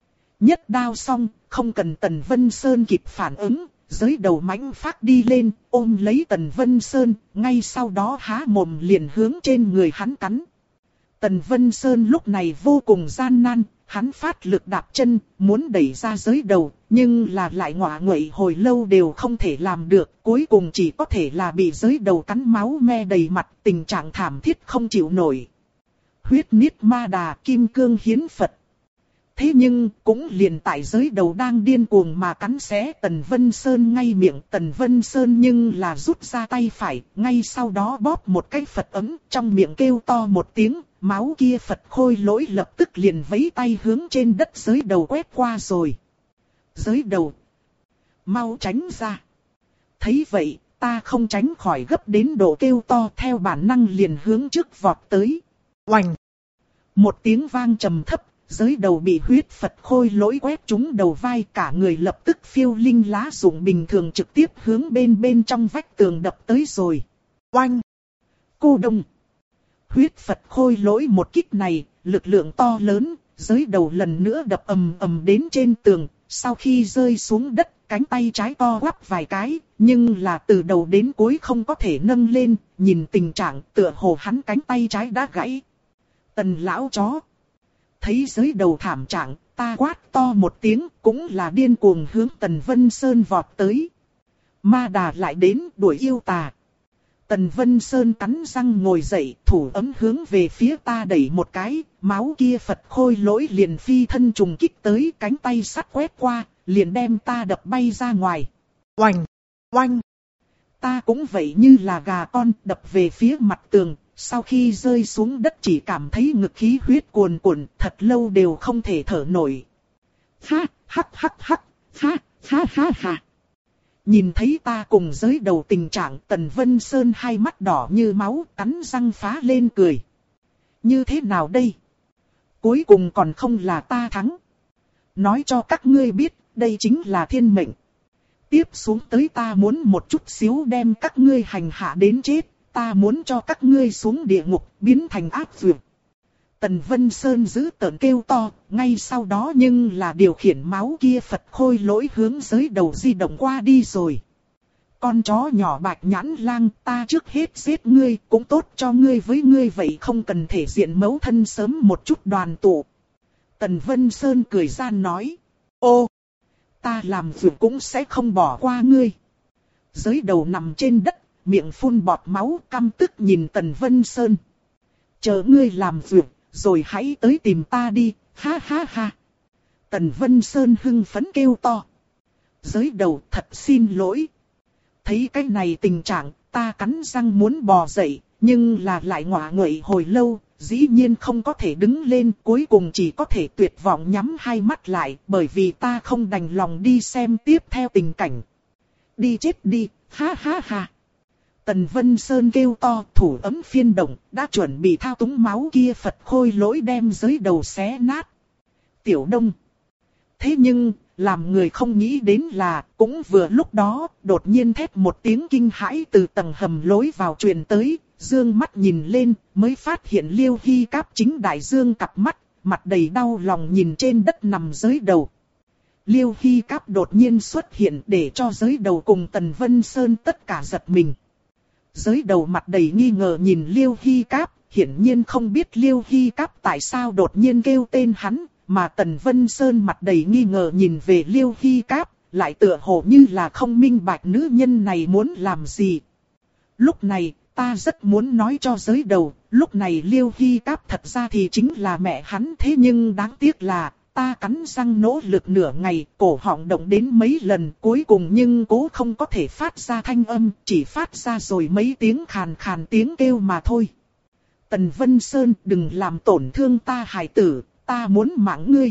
Speaker 1: Nhất đao xong, không cần Tần Vân Sơn kịp phản ứng, giới đầu mãnh phát đi lên, ôm lấy Tần Vân Sơn, ngay sau đó há mồm liền hướng trên người hắn cắn. Tần Vân Sơn lúc này vô cùng gian nan. Hắn phát lực đạp chân, muốn đẩy ra giới đầu, nhưng là lại ngọa nguậy hồi lâu đều không thể làm được, cuối cùng chỉ có thể là bị giới đầu cắn máu me đầy mặt, tình trạng thảm thiết không chịu nổi. Huyết niết ma đà, kim cương hiến Phật. Thế nhưng, cũng liền tại giới đầu đang điên cuồng mà cắn xé Tần Vân Sơn ngay miệng. Tần Vân Sơn nhưng là rút ra tay phải, ngay sau đó bóp một cái Phật ấm, trong miệng kêu to một tiếng, máu kia Phật khôi lỗi lập tức liền vẫy tay hướng trên đất giới đầu quét qua rồi. Giới đầu, mau tránh ra. Thấy vậy, ta không tránh khỏi gấp đến độ kêu to, theo bản năng liền hướng trước vọt tới. Oành! Một tiếng vang trầm thấp. Giới đầu bị huyết Phật khôi lỗi quét trúng đầu vai, cả người lập tức phiêu linh lá rụng bình thường trực tiếp hướng bên bên trong vách tường đập tới rồi. Oanh! Cô đông! Huyết Phật khôi lỗi một kích này, lực lượng to lớn, giới đầu lần nữa đập ầm ầm đến trên tường, sau khi rơi xuống đất, cánh tay trái to quắp vài cái, nhưng là từ đầu đến cuối không có thể nâng lên, nhìn tình trạng tựa hồ hắn cánh tay trái đã gãy. Tần lão chó! Thấy giới đầu thảm trạng, ta quát to một tiếng, cũng là điên cuồng hướng Tần Vân Sơn vọt tới. Ma đà lại đến đuổi yêu tà. Tần Vân Sơn cắn răng ngồi dậy, thủ ấm hướng về phía ta đẩy một cái, máu kia Phật khôi lỗi liền phi thân trùng kích tới, cánh tay sắt quét qua, liền đem ta đập bay ra ngoài. Oành! Oanh! Ta cũng vậy như là gà con, đập về phía mặt tường. Sau khi rơi xuống đất chỉ cảm thấy ngực khí huyết cuồn cuộn, thật lâu đều không thể thở nổi. Ha, hắc hắc hắc, ha, ha ha ha. Nhìn thấy ta cùng giới đầu tình trạng, Tần Vân Sơn hai mắt đỏ như máu, cắn răng phá lên cười. Như thế nào đây? Cuối cùng còn không là ta thắng. Nói cho các ngươi biết, đây chính là thiên mệnh. Tiếp xuống tới ta muốn một chút xíu đem các ngươi hành hạ đến chết. Ta muốn cho các ngươi xuống địa ngục, biến thành ác vượt. Tần Vân Sơn giữ tợn kêu to, ngay sau đó nhưng là điều khiển máu kia Phật khôi lỗi hướng giới đầu di động qua đi rồi. Con chó nhỏ bạch nhãn lang, ta trước hết giết ngươi, cũng tốt cho ngươi với ngươi vậy không cần thể diện mẫu thân sớm một chút đoàn tụ. Tần Vân Sơn cười gian nói, ô, ta làm vượt cũng sẽ không bỏ qua ngươi. Giới đầu nằm trên đất. Miệng phun bọt máu căm tức nhìn Tần Vân Sơn. Chờ ngươi làm việc, rồi hãy tới tìm ta đi, ha ha ha. Tần Vân Sơn hưng phấn kêu to. Giới đầu thật xin lỗi. Thấy cái này tình trạng, ta cắn răng muốn bò dậy, nhưng là lại ngọa nguậy hồi lâu, dĩ nhiên không có thể đứng lên, cuối cùng chỉ có thể tuyệt vọng nhắm hai mắt lại, bởi vì ta không đành lòng đi xem tiếp theo tình cảnh. Đi chết đi, ha ha ha. Tần Vân Sơn kêu to, thủ ấm phiên động, đã chuẩn bị thao túng máu kia Phật khôi lỗi đem giới đầu xé nát. Tiểu Đông. Thế nhưng, làm người không nghĩ đến là, cũng vừa lúc đó, đột nhiên thét một tiếng kinh hãi từ tầng hầm lối vào truyền tới, dương mắt nhìn lên, mới phát hiện Liêu Hy Cáp chính đại dương cặp mắt, mặt đầy đau lòng nhìn trên đất nằm giới đầu. Liêu Hy Cáp đột nhiên xuất hiện để cho giới đầu cùng Tần Vân Sơn tất cả giật mình. Giới đầu mặt đầy nghi ngờ nhìn Liêu Hy Cáp, hiển nhiên không biết Liêu Hy Cáp tại sao đột nhiên kêu tên hắn, mà Tần Vân Sơn mặt đầy nghi ngờ nhìn về Liêu Hy Cáp, lại tựa hồ như là không minh bạch nữ nhân này muốn làm gì. Lúc này, ta rất muốn nói cho giới đầu, lúc này Liêu Hy Cáp thật ra thì chính là mẹ hắn, thế nhưng đáng tiếc là, ta cắn răng nỗ lực nửa ngày, cổ họng động đến mấy lần, cuối cùng nhưng cố không có thể phát ra thanh âm, chỉ phát ra rồi mấy tiếng khàn khàn tiếng kêu mà thôi. Tần Vân Sơn, đừng làm tổn thương ta hài tử, ta muốn mạng ngươi.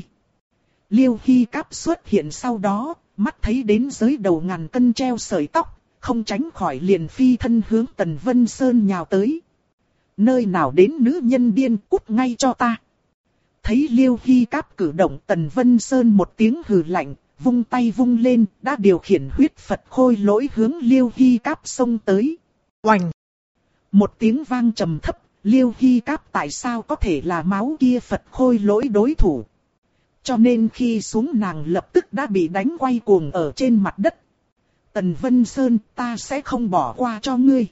Speaker 1: Liêu Hy Cáp xuất hiện sau đó, mắt thấy đến giới đầu ngàn cân treo sợi tóc, không tránh khỏi liền phi thân hướng Tần Vân Sơn nhào tới. Nơi nào đến nữ nhân điên, cút ngay cho ta. Thấy Liêu Hy Cáp cử động, Tần Vân Sơn một tiếng hừ lạnh, vung tay vung lên, đã điều khiển huyết Phật khôi lỗi hướng Liêu Hy Cáp xông tới. Oành! Một tiếng vang trầm thấp, Liêu Hy Cáp tại sao có thể là máu kia Phật khôi lỗi đối thủ. Cho nên khi xuống nàng lập tức đã bị đánh quay cuồng ở trên mặt đất. Tần Vân Sơn, ta sẽ không bỏ qua cho ngươi.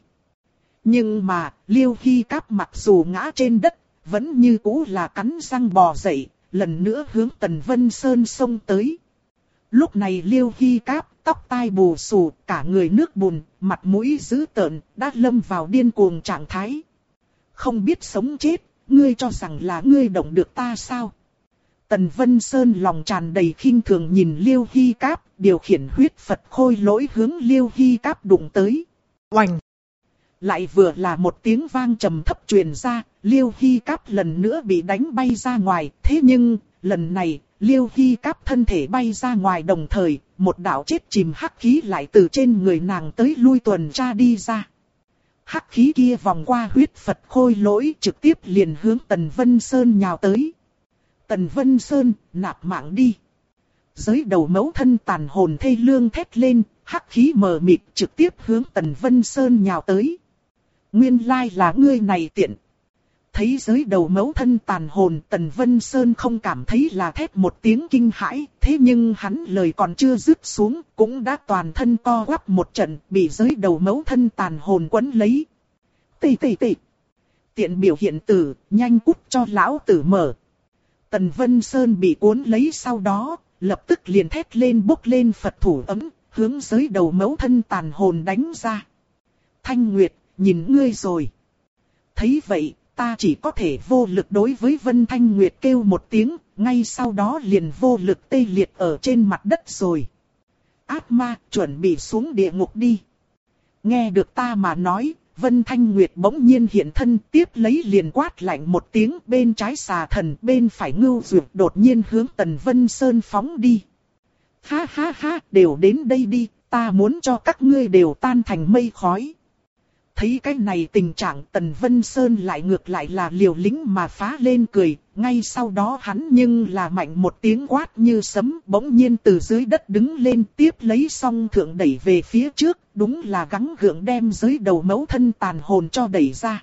Speaker 1: Nhưng mà, Liêu Hy Cáp mặc dù ngã trên đất, vẫn như cũ là cắn răng bò dậy, lần nữa hướng Tần Vân Sơn xông tới. Lúc này Liêu Hy Cáp, tóc tai bù xù, cả người nước bùn, mặt mũi dữ tợn, đã lâm vào điên cuồng trạng thái. Không biết sống chết, ngươi cho rằng là ngươi động được ta sao? Tần Vân Sơn lòng tràn đầy khinh thường nhìn Liêu Hy Cáp, điều khiển huyết Phật khôi lỗi hướng Liêu Hy Cáp đụng tới. Oành! Lại vừa là một tiếng vang trầm thấp truyền ra, Liêu Hy Cáp lần nữa bị đánh bay ra ngoài. Thế nhưng, lần này, Liêu Hy Cáp thân thể bay ra ngoài đồng thời, một đạo chết chìm hắc khí lại từ trên người nàng tới lui tuần tra đi ra. Hắc khí kia vòng qua huyết Phật khôi lỗi trực tiếp liền hướng Tần Vân Sơn nhào tới. Tần Vân Sơn, nạp mạng đi. Giới đầu mẫu thân tàn hồn thê lương thét lên, hắc khí mờ mịt trực tiếp hướng Tần Vân Sơn nhào tới. Nguyên lai là ngươi này tiện. Thấy giới đầu mẫu thân tàn hồn, Tần Vân Sơn không cảm thấy là thét một tiếng kinh hãi, thế nhưng hắn lời còn chưa dứt xuống, cũng đã toàn thân co quắp một trận, bị giới đầu mẫu thân tàn hồn quấn lấy. Tì tì tì. Tiện biểu hiện tử, nhanh cút cho lão tử mở. Tần Vân Sơn bị cuốn lấy sau đó, lập tức liền thét lên bốc lên Phật thủ ấm, hướng giới đầu mẫu thân tàn hồn đánh ra. Thanh Nguyệt, nhìn ngươi rồi. Thấy vậy, ta chỉ có thể vô lực đối với Vân Thanh Nguyệt kêu một tiếng, ngay sau đó liền vô lực tê liệt ở trên mặt đất rồi. Ác ma, chuẩn bị xuống địa ngục đi. Nghe được ta mà nói, Vân Thanh Nguyệt bỗng nhiên hiện thân, tiếp lấy liền quát lạnh một tiếng, bên trái xà thần, bên phải ngưu dược đột nhiên hướng Tần Vân Sơn phóng đi. Ha ha ha, đều đến đây đi, ta muốn cho các ngươi đều tan thành mây khói. Thấy cái này tình trạng, Tần Vân Sơn lại ngược lại là liều lĩnh mà phá lên cười, ngay sau đó hắn nhưng là mạnh một tiếng quát như sấm, bỗng nhiên từ dưới đất đứng lên, tiếp lấy song thượng đẩy về phía trước, đúng là gắng gượng đem giới đầu mẫu thân tàn hồn cho đẩy ra.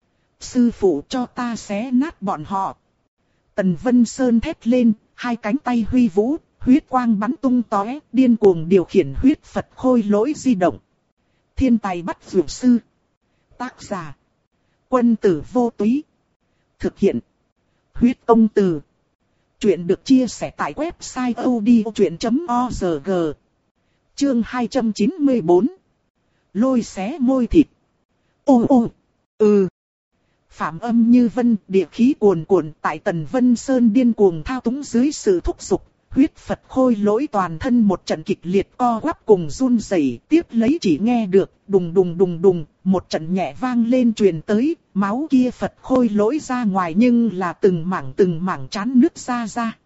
Speaker 1: Sư phụ cho ta xé nát bọn họ. Tần Vân Sơn thét lên, hai cánh tay huy vũ, huyết quang bắn tung tóe, điên cuồng điều khiển huyết Phật khôi lỗi di động. Thiên tài bắt dược sư. Tác giả: Quân tử vô túy. Thực hiện: Huyết công từ. Chuyện được chia sẻ tại website odchuyện chấm org. Chương hai trăm chín mươi bốn. Lôi xé môi thịt. Ô ô. Ừ. Phạm âm như vân, địa khí cuồn cuộn, tại Tần Vân Sơn điên cuồng thao túng dưới sự thúc giục. Huyết Phật khôi lỗi toàn thân một trận kịch liệt co quắp cùng run rẩy, tiếp lấy chỉ nghe được đùng đùng đùng đùng, một trận nhẹ vang lên truyền tới, máu kia Phật khôi lỗi ra ngoài nhưng là từng mảng từng mảng chán nước ra ra.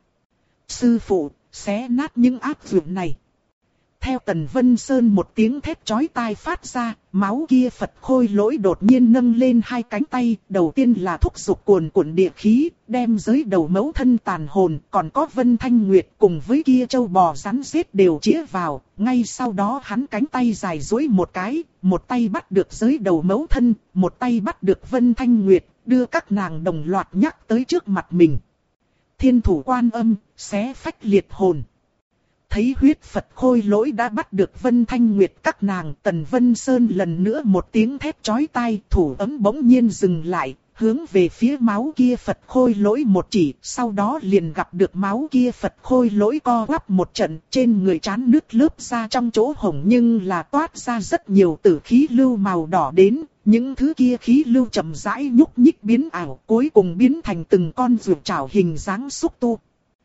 Speaker 1: Sư phụ, xé nát những ác dược này. Theo Tần Vân Sơn một tiếng thét chói tai phát ra, máu kia Phật khôi lỗi đột nhiên nâng lên hai cánh tay, đầu tiên là thúc giục cuồn cuộn địa khí, đem giới đầu mẫu thân tàn hồn, còn có Vân Thanh Nguyệt cùng với kia châu bò rắn rết đều chĩa vào, ngay sau đó hắn cánh tay dài duỗi một cái, một tay bắt được giới đầu mẫu thân, một tay bắt được Vân Thanh Nguyệt, đưa các nàng đồng loạt nhắc tới trước mặt mình. Thiên thủ quan âm, xé phách liệt hồn. Thấy huyết Phật khôi lỗi đã bắt được Vân Thanh Nguyệt các nàng, Tần Vân Sơn lần nữa một tiếng thét chói tai, thủ ấm bỗng nhiên dừng lại, hướng về phía máu kia Phật khôi lỗi một chỉ, sau đó liền gặp được máu kia Phật khôi lỗi co quắp một trận, trên người trán nước lớp ra trong chỗ hổng nhưng là toát ra rất nhiều tử khí lưu màu đỏ đến, những thứ kia khí lưu chậm rãi nhúc nhích biến ảo, cuối cùng biến thành từng con ruột chảo hình dáng xúc tu.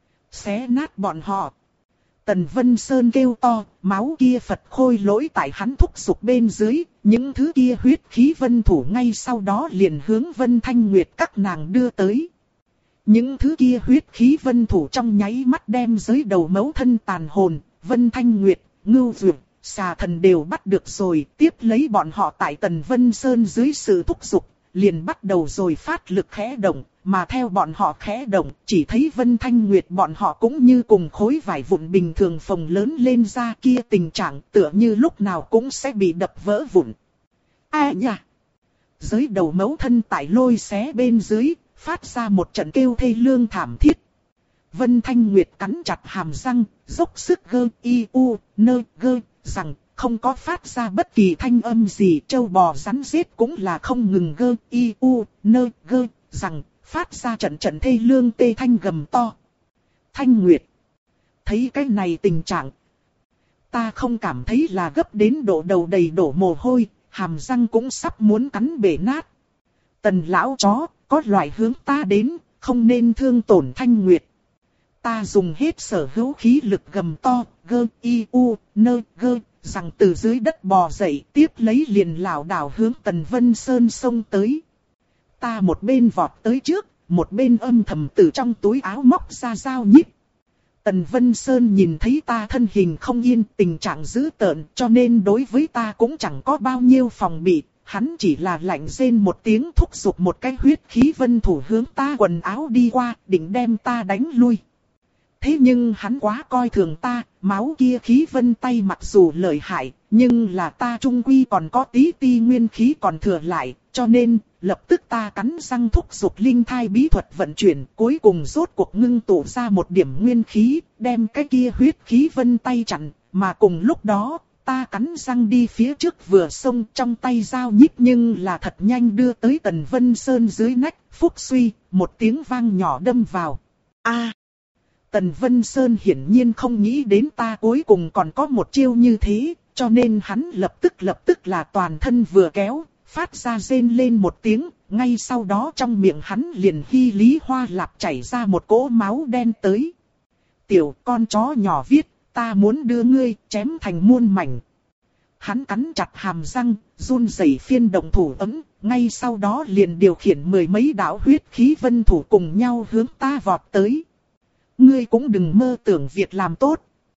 Speaker 1: Xé nát bọn họ. Tần Vân Sơn kêu to, máu kia Phật khôi lỗi tại hắn thúc giục bên dưới, những thứ kia huyết khí vân thủ ngay sau đó liền hướng Vân Thanh Nguyệt các nàng đưa tới. Những thứ kia huyết khí vân thủ trong nháy mắt đem giới đầu mẫu thân tàn hồn, Vân Thanh Nguyệt, ngưu dược, xà thần đều bắt được rồi, tiếp lấy bọn họ tại Tần Vân Sơn dưới sự thúc giục, liền bắt đầu rồi phát lực khẽ động. Mà theo bọn họ khẽ động, chỉ thấy Vân Thanh Nguyệt bọn họ cũng như cùng khối vải vụn bình thường phồng lớn lên ra kia tình trạng tựa như lúc nào cũng sẽ bị đập vỡ vụn. A nha! Giới đầu mẫu thân tại lôi xé bên dưới, phát ra một trận kêu thê lương thảm thiết. Vân Thanh Nguyệt cắn chặt hàm răng, dốc sức gơ y u nơ gơ, rằng không có phát ra bất kỳ thanh âm gì, châu bò rắn rết cũng là không ngừng gơ y u nơ gơ, rằng phát ra trận trận thê lương tê thanh gầm to. Thanh Nguyệt. Thấy cái này tình trạng, ta không cảm thấy là gấp đến độ đầu đầy đổ mồ hôi, hàm răng cũng sắp muốn cắn bể nát. Tần lão chó, có loại hướng ta đến, không nên thương tổn Thanh Nguyệt. Ta dùng hết sở hữu khí lực gầm to, gơ, y, u, nơ, gơ, rằng từ dưới đất bò dậy, tiếp lấy liền lảo đảo hướng Tần Vân Sơn xông tới. Ta một bên vọt tới trước, một bên âm thầm từ trong túi áo móc ra dao nhíp. Tần Vân Sơn nhìn thấy ta thân hình không yên, tình trạng dữ tợn, cho nên đối với ta cũng chẳng có bao nhiêu phòng bị. Hắn chỉ là lạnh rên một tiếng thúc giục một cái huyết khí vân thủ hướng ta quần áo đi qua, định đem ta đánh lui. Thế nhưng hắn quá coi thường ta, máu kia khí vân tay mặc dù lợi hại, nhưng là ta trung quy còn có tí ti nguyên khí còn thừa lại, cho nên, lập tức ta cắn răng thúc giục linh thai bí thuật vận chuyển, cuối cùng rốt cuộc ngưng tụ ra một điểm nguyên khí, đem cái kia huyết khí vân tay chặn, mà cùng lúc đó, ta cắn răng đi phía trước vừa xông trong tay dao nhíp nhưng là thật nhanh đưa tới Tần Vân Sơn dưới nách, phúc suy, một tiếng vang nhỏ đâm vào. A! Tần Vân Sơn hiển nhiên không nghĩ đến ta cuối cùng còn có một chiêu như thế, cho nên hắn lập tức lập tức là toàn thân vừa kéo, phát ra rên lên một tiếng, ngay sau đó trong miệng hắn liền hy lý hoa lạp chảy ra một cỗ máu đen tới. Tiểu con chó nhỏ viết, ta muốn đưa ngươi chém thành muôn mảnh. Hắn cắn chặt hàm răng, run rẩy phiên động thủ ấm, ngay sau đó liền điều khiển mười mấy đạo huyết khí vân thủ cùng nhau hướng ta vọt tới. Ngươi cũng đừng mơ tưởng việc làm tốt.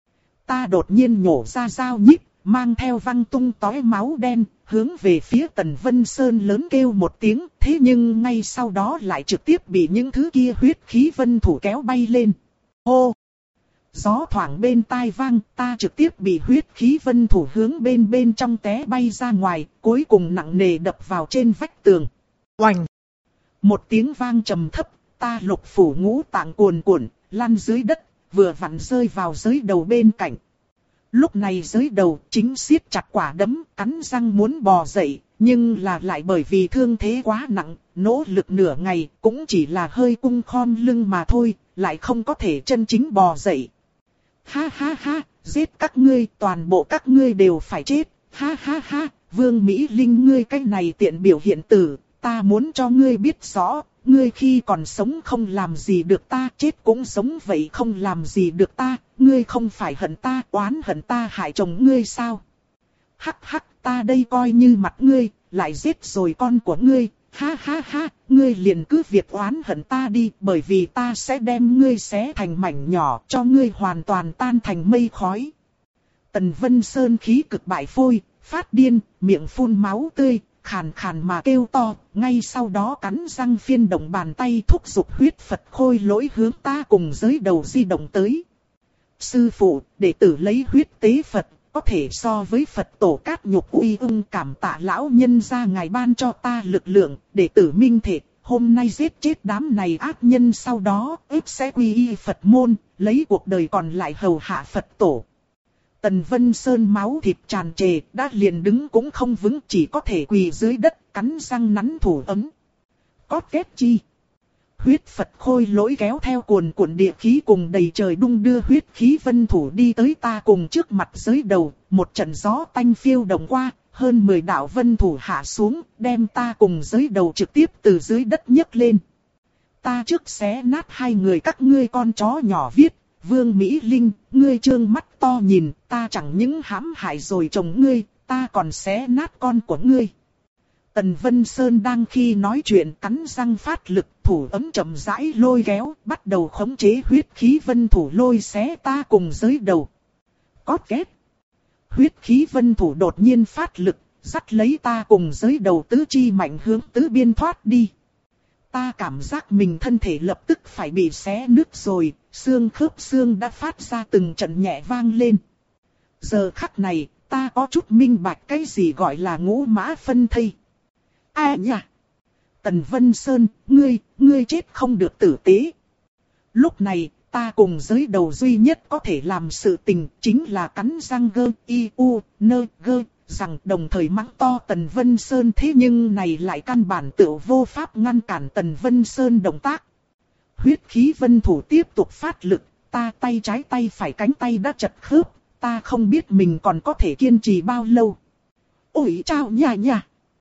Speaker 1: Ta đột nhiên nhổ ra dao nhíp, mang theo văng tung tói máu đen, hướng về phía Tần Vân Sơn lớn kêu một tiếng, thế nhưng ngay sau đó lại trực tiếp bị những thứ kia huyết khí vân thủ kéo bay lên. Hô! Gió thoảng bên tai vang, ta trực tiếp bị huyết khí vân thủ hướng bên bên trong té bay ra ngoài, cuối cùng nặng nề đập vào trên vách tường. Oành! Một tiếng vang trầm thấp, ta lục phủ ngũ tạng cuồn cuộn, lăn dưới đất, vừa vặn rơi vào giới đầu bên cạnh. Lúc này giới đầu chính siết chặt quả đấm, cắn răng muốn bò dậy, nhưng là lại bởi vì thương thế quá nặng, nỗ lực nửa ngày cũng chỉ là hơi cung khom lưng mà thôi, lại không có thể chân chính bò dậy. Ha ha ha, giết các ngươi, toàn bộ các ngươi đều phải chết, ha ha ha, Vương Mỹ Linh ngươi cái này tiện biểu hiện tử, ta muốn cho ngươi biết rõ. Ngươi khi còn sống không làm gì được ta, chết cũng sống vậy không làm gì được ta, ngươi không phải hận ta, oán hận ta hại chồng ngươi sao? Hắc hắc, ta đây coi như mặt ngươi, lại giết rồi con của ngươi, ha ha ha, ngươi liền cứ việc oán hận ta đi, bởi vì ta sẽ đem ngươi xé thành mảnh nhỏ, cho ngươi hoàn toàn tan thành mây khói. Tần Vân Sơn khí cực bại phôi, phát điên, miệng phun máu tươi. Khàn khàn mà kêu to, ngay sau đó cắn răng phiên động bàn tay thúc giục huyết Phật khôi lỗi hướng ta cùng giới đầu di động tới. Sư phụ, đệ tử lấy huyết tế Phật, có thể so với Phật tổ cát nhục uy ưng cảm tạ lão nhân ra ngài ban cho ta lực lượng, đệ tử minh thể, hôm nay giết chết đám này ác nhân sau đó, ếp sẽ quy y Phật môn, lấy cuộc đời còn lại hầu hạ Phật tổ. Tần Vân Sơn máu thịt tràn trề, đã liền đứng cũng không vững, chỉ có thể quỳ dưới đất, cắn răng nắn thủ ấm. Có kết chi? Huyết Phật khôi lỗi kéo theo cuồn cuộn địa khí cùng đầy trời đung đưa huyết khí vân thủ đi tới ta cùng trước mặt giới đầu, một trận gió tanh phiêu động qua, hơn mười đạo vân thủ hạ xuống, đem ta cùng giới đầu trực tiếp từ dưới đất nhấc lên. Ta trước xé nát hai người các ngươi con chó nhỏ viết. Vương Mỹ Linh, ngươi trương mắt to nhìn, ta chẳng những hãm hại rồi chồng ngươi, ta còn xé nát con của ngươi. Tần Vân Sơn đang khi nói chuyện cắn răng phát lực, thủ ấm chậm rãi lôi kéo, bắt đầu khống chế huyết khí vân thủ lôi xé ta cùng giới đầu. Có kết. Huyết khí vân thủ đột nhiên phát lực, dắt lấy ta cùng giới đầu tứ chi mạnh hướng tứ biên thoát đi. Ta cảm giác mình thân thể lập tức phải bị xé nứt rồi, xương khớp xương đã phát ra từng trận nhẹ vang lên. Giờ khắc này, ta có chút minh bạch cái gì gọi là ngũ mã phân thây. À nhỉ! Tần Vân Sơn, ngươi, ngươi chết không được tử tế. Lúc này, ta cùng giới đầu duy nhất có thể làm sự tình chính là cắn răng gơ, y, u, nơ, gơ. Rằng đồng thời mắng to Tần Vân Sơn, thế nhưng này lại căn bản tựu vô pháp ngăn cản Tần Vân Sơn động tác. Huyết khí vân thủ tiếp tục phát lực, ta tay trái tay phải cánh tay đã chật khớp, ta không biết mình còn có thể kiên trì bao lâu. Ôi chao nha nha.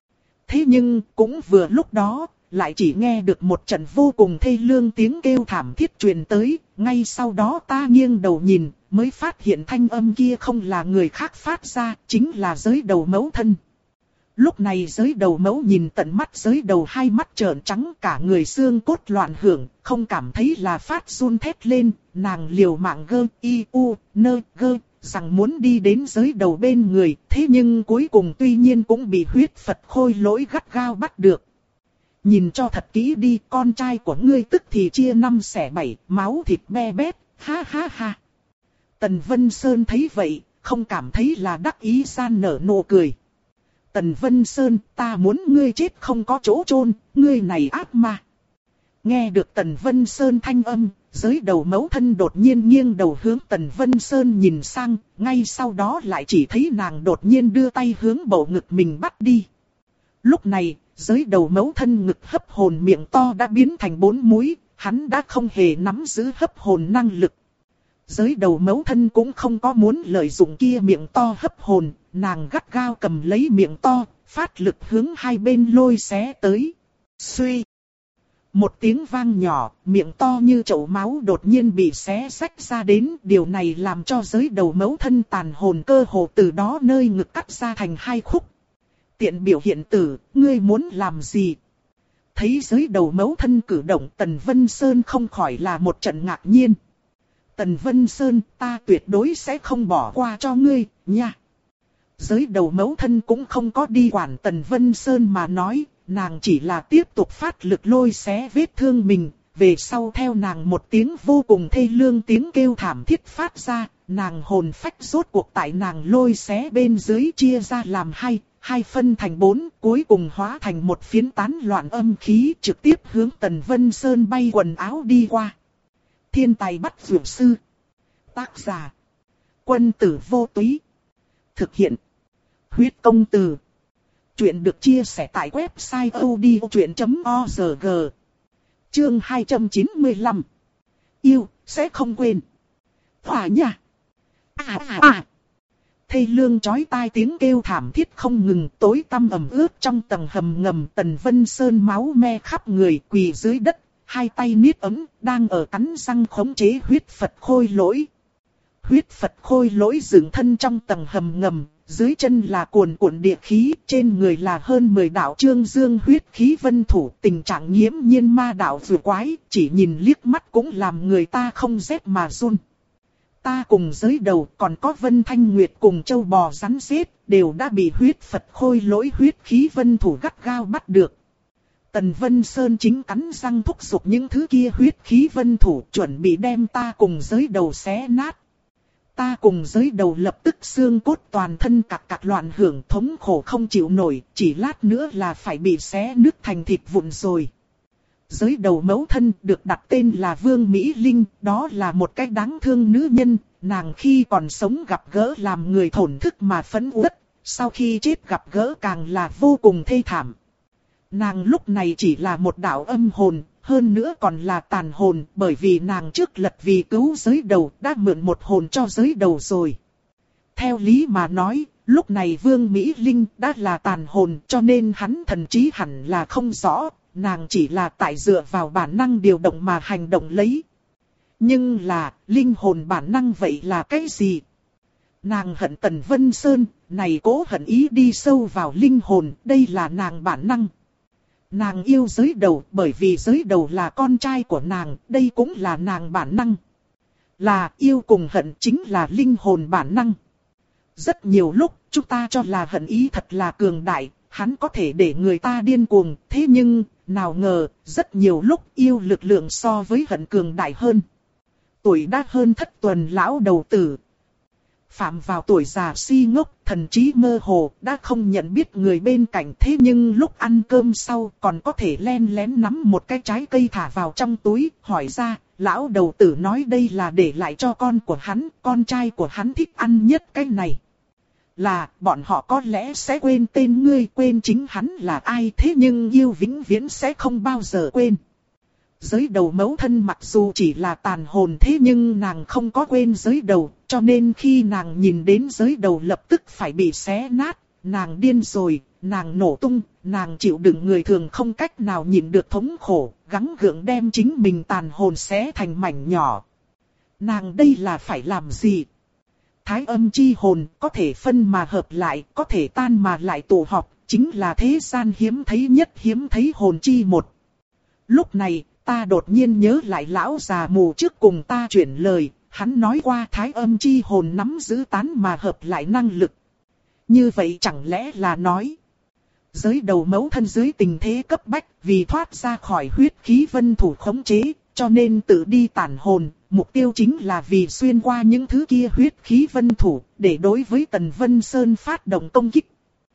Speaker 1: Thế nhưng cũng vừa lúc đó, lại chỉ nghe được một trận vô cùng thê lương tiếng kêu thảm thiết truyền tới, ngay sau đó ta nghiêng đầu nhìn, mới phát hiện thanh âm kia không là người khác phát ra, chính là giới đầu mẫu thân. Lúc này giới đầu mẫu nhìn tận mắt giới đầu hai mắt trợn trắng cả người xương cốt loạn hưởng, không cảm thấy là phát run thét lên, nàng liều mạng gơ y u nơ gơ, rằng muốn đi đến giới đầu bên người, thế nhưng cuối cùng tuy nhiên cũng bị huyết Phật khôi lỗi gắt gao bắt được. Nhìn cho thật kỹ đi, con trai của ngươi tức thì chia năm xẻ bảy, máu thịt be bét, ha ha ha. Tần Vân Sơn thấy vậy, không cảm thấy là đắc ý gian nở nụ cười. Tần Vân Sơn, ta muốn ngươi chết không có chỗ chôn, ngươi này ác ma. Nghe được Tần Vân Sơn thanh âm, giới đầu mẫu thân đột nhiên nghiêng đầu hướng Tần Vân Sơn nhìn sang, ngay sau đó lại chỉ thấy nàng đột nhiên đưa tay hướng bầu ngực mình bắt đi. Lúc này, giới đầu mẫu thân ngực hấp hồn miệng to đã biến thành bốn múi, hắn đã không hề nắm giữ hấp hồn năng lực. Giới đầu mẫu thân cũng không có muốn lợi dụng kia miệng to hấp hồn, nàng gắt gao cầm lấy miệng to, phát lực hướng hai bên lôi xé tới. Suy! Một tiếng vang nhỏ, miệng to như chậu máu đột nhiên bị xé xách ra đến, điều này làm cho giới đầu mẫu thân tàn hồn cơ hồ từ đó nơi ngực cắt ra thành hai khúc. Tiện biểu hiện tử, ngươi muốn làm gì? Thấy giới đầu mẫu thân cử động, Tần Vân Sơn không khỏi là một trận ngạc nhiên. Tần Vân Sơn, ta tuyệt đối sẽ không bỏ qua cho ngươi, nha. Giới đầu mẫu thân cũng không có đi quản Tần Vân Sơn mà nói, nàng chỉ là tiếp tục phát lực lôi xé vết thương mình. Về sau theo nàng một tiếng vô cùng thê lương tiếng kêu thảm thiết phát ra, nàng hồn phách rốt cuộc tại nàng lôi xé bên dưới chia ra làm hai. Hai phân thành bốn, cuối cùng hóa thành một phiến tán loạn âm khí trực tiếp hướng Tần Vân Sơn bay quần áo đi qua. Thiên tài bắt vượt sư. Tác giả. Quân tử vô túy. Thực hiện. Huyết công từ. Chuyện được chia sẻ tại website odchuyện chấm org. Chương hai trăm chín mươi lăm. Yêu, sẽ không quên. Hỏa nha. À à à. Thê lương chói tai tiếng kêu thảm thiết không ngừng, tối tăm ẩm ướt trong tầng hầm ngầm. Tần Vân Sơn máu me khắp người, quỳ dưới đất, hai tay niết ấm, đang ở cắn răng khống chế huyết Phật khôi lỗi. Huyết Phật khôi lỗi dựng thân trong tầng hầm ngầm, dưới chân là cuồn cuộn địa khí, trên người là hơn mười đạo trương dương huyết khí vân thủ, tình trạng nghiễm nhiên ma đạo vừa quái, chỉ nhìn liếc mắt cũng làm người ta không rét mà run. Ta cùng giới đầu còn có Vân Thanh Nguyệt cùng châu bò rắn rết, đều đã bị huyết Phật khôi lỗi huyết khí vân thủ gắt gao bắt được. Tần Vân Sơn chính cắn răng thúc giục những thứ kia huyết khí vân thủ chuẩn bị đem ta cùng giới đầu xé nát. Ta cùng giới đầu lập tức xương cốt toàn thân cạc cạc loạn hưởng thống khổ không chịu nổi, chỉ lát nữa là phải bị xé nứt thành thịt vụn rồi. Giới đầu mẫu thân được đặt tên là Vương Mỹ Linh, đó là một cái đáng thương nữ nhân, nàng khi còn sống gặp gỡ làm người thổn thức mà phẫn uất, sau khi chết gặp gỡ càng là vô cùng thê thảm. Nàng lúc này chỉ là một đạo âm hồn, hơn nữa còn là tàn hồn, bởi vì nàng trước lật vì cứu giới đầu đã mượn một hồn cho giới đầu rồi. Theo lý mà nói, lúc này Vương Mỹ Linh đã là tàn hồn cho nên hắn thần trí hẳn là không rõ. Nàng chỉ là tại dựa vào bản năng điều động mà hành động lấy. Nhưng là, linh hồn bản năng vậy là cái gì? Nàng hận Tần Vân Sơn, này cố hận ý đi sâu vào linh hồn, đây là nàng bản năng. Nàng yêu giới đầu bởi vì giới đầu là con trai của nàng, đây cũng là nàng bản năng. Là yêu cùng hận chính là linh hồn bản năng. Rất nhiều lúc, chúng ta cho là hận ý thật là cường đại, hắn có thể để người ta điên cuồng, thế nhưng, nào ngờ, rất nhiều lúc yêu lực lượng so với hận cường đại hơn. Tuổi đã hơn thất tuần lão đầu tử. Phạm vào tuổi già si ngốc, thần trí mơ hồ, đã không nhận biết người bên cạnh, thế nhưng lúc ăn cơm sau còn có thể len lén nắm một cái trái cây thả vào trong túi, hỏi ra, lão đầu tử nói đây là để lại cho con của hắn, con trai của hắn thích ăn nhất cái này. Là, bọn họ có lẽ sẽ quên tên ngươi, quên chính hắn là ai, thế nhưng yêu vĩnh viễn sẽ không bao giờ quên. Giới đầu mẫu thân mặc dù chỉ là tàn hồn thế nhưng nàng không có quên giới đầu, cho nên khi nàng nhìn đến giới đầu lập tức phải bị xé nát, nàng điên rồi, nàng nổ tung, nàng chịu đựng người thường không cách nào nhịn được thống khổ, gắng gượng đem chính mình tàn hồn xé thành mảnh nhỏ. Nàng đây là phải làm gì? Thái âm chi hồn có thể phân mà hợp lại, có thể tan mà lại tụ họp, chính là thế gian hiếm thấy nhất hiếm thấy hồn chi một. Lúc này, ta đột nhiên nhớ lại lão già mù trước cùng ta chuyển lời, hắn nói qua thái âm chi hồn nắm giữ tán mà hợp lại năng lực. Như vậy chẳng lẽ là nói, giới đầu mẫu thân dưới tình thế cấp bách, vì thoát ra khỏi huyết khí vân thủ khống chế, cho nên tự đi tản hồn, mục tiêu chính là vì xuyên qua những thứ kia huyết khí vân thủ, để đối với Tần Vân Sơn phát động công kích.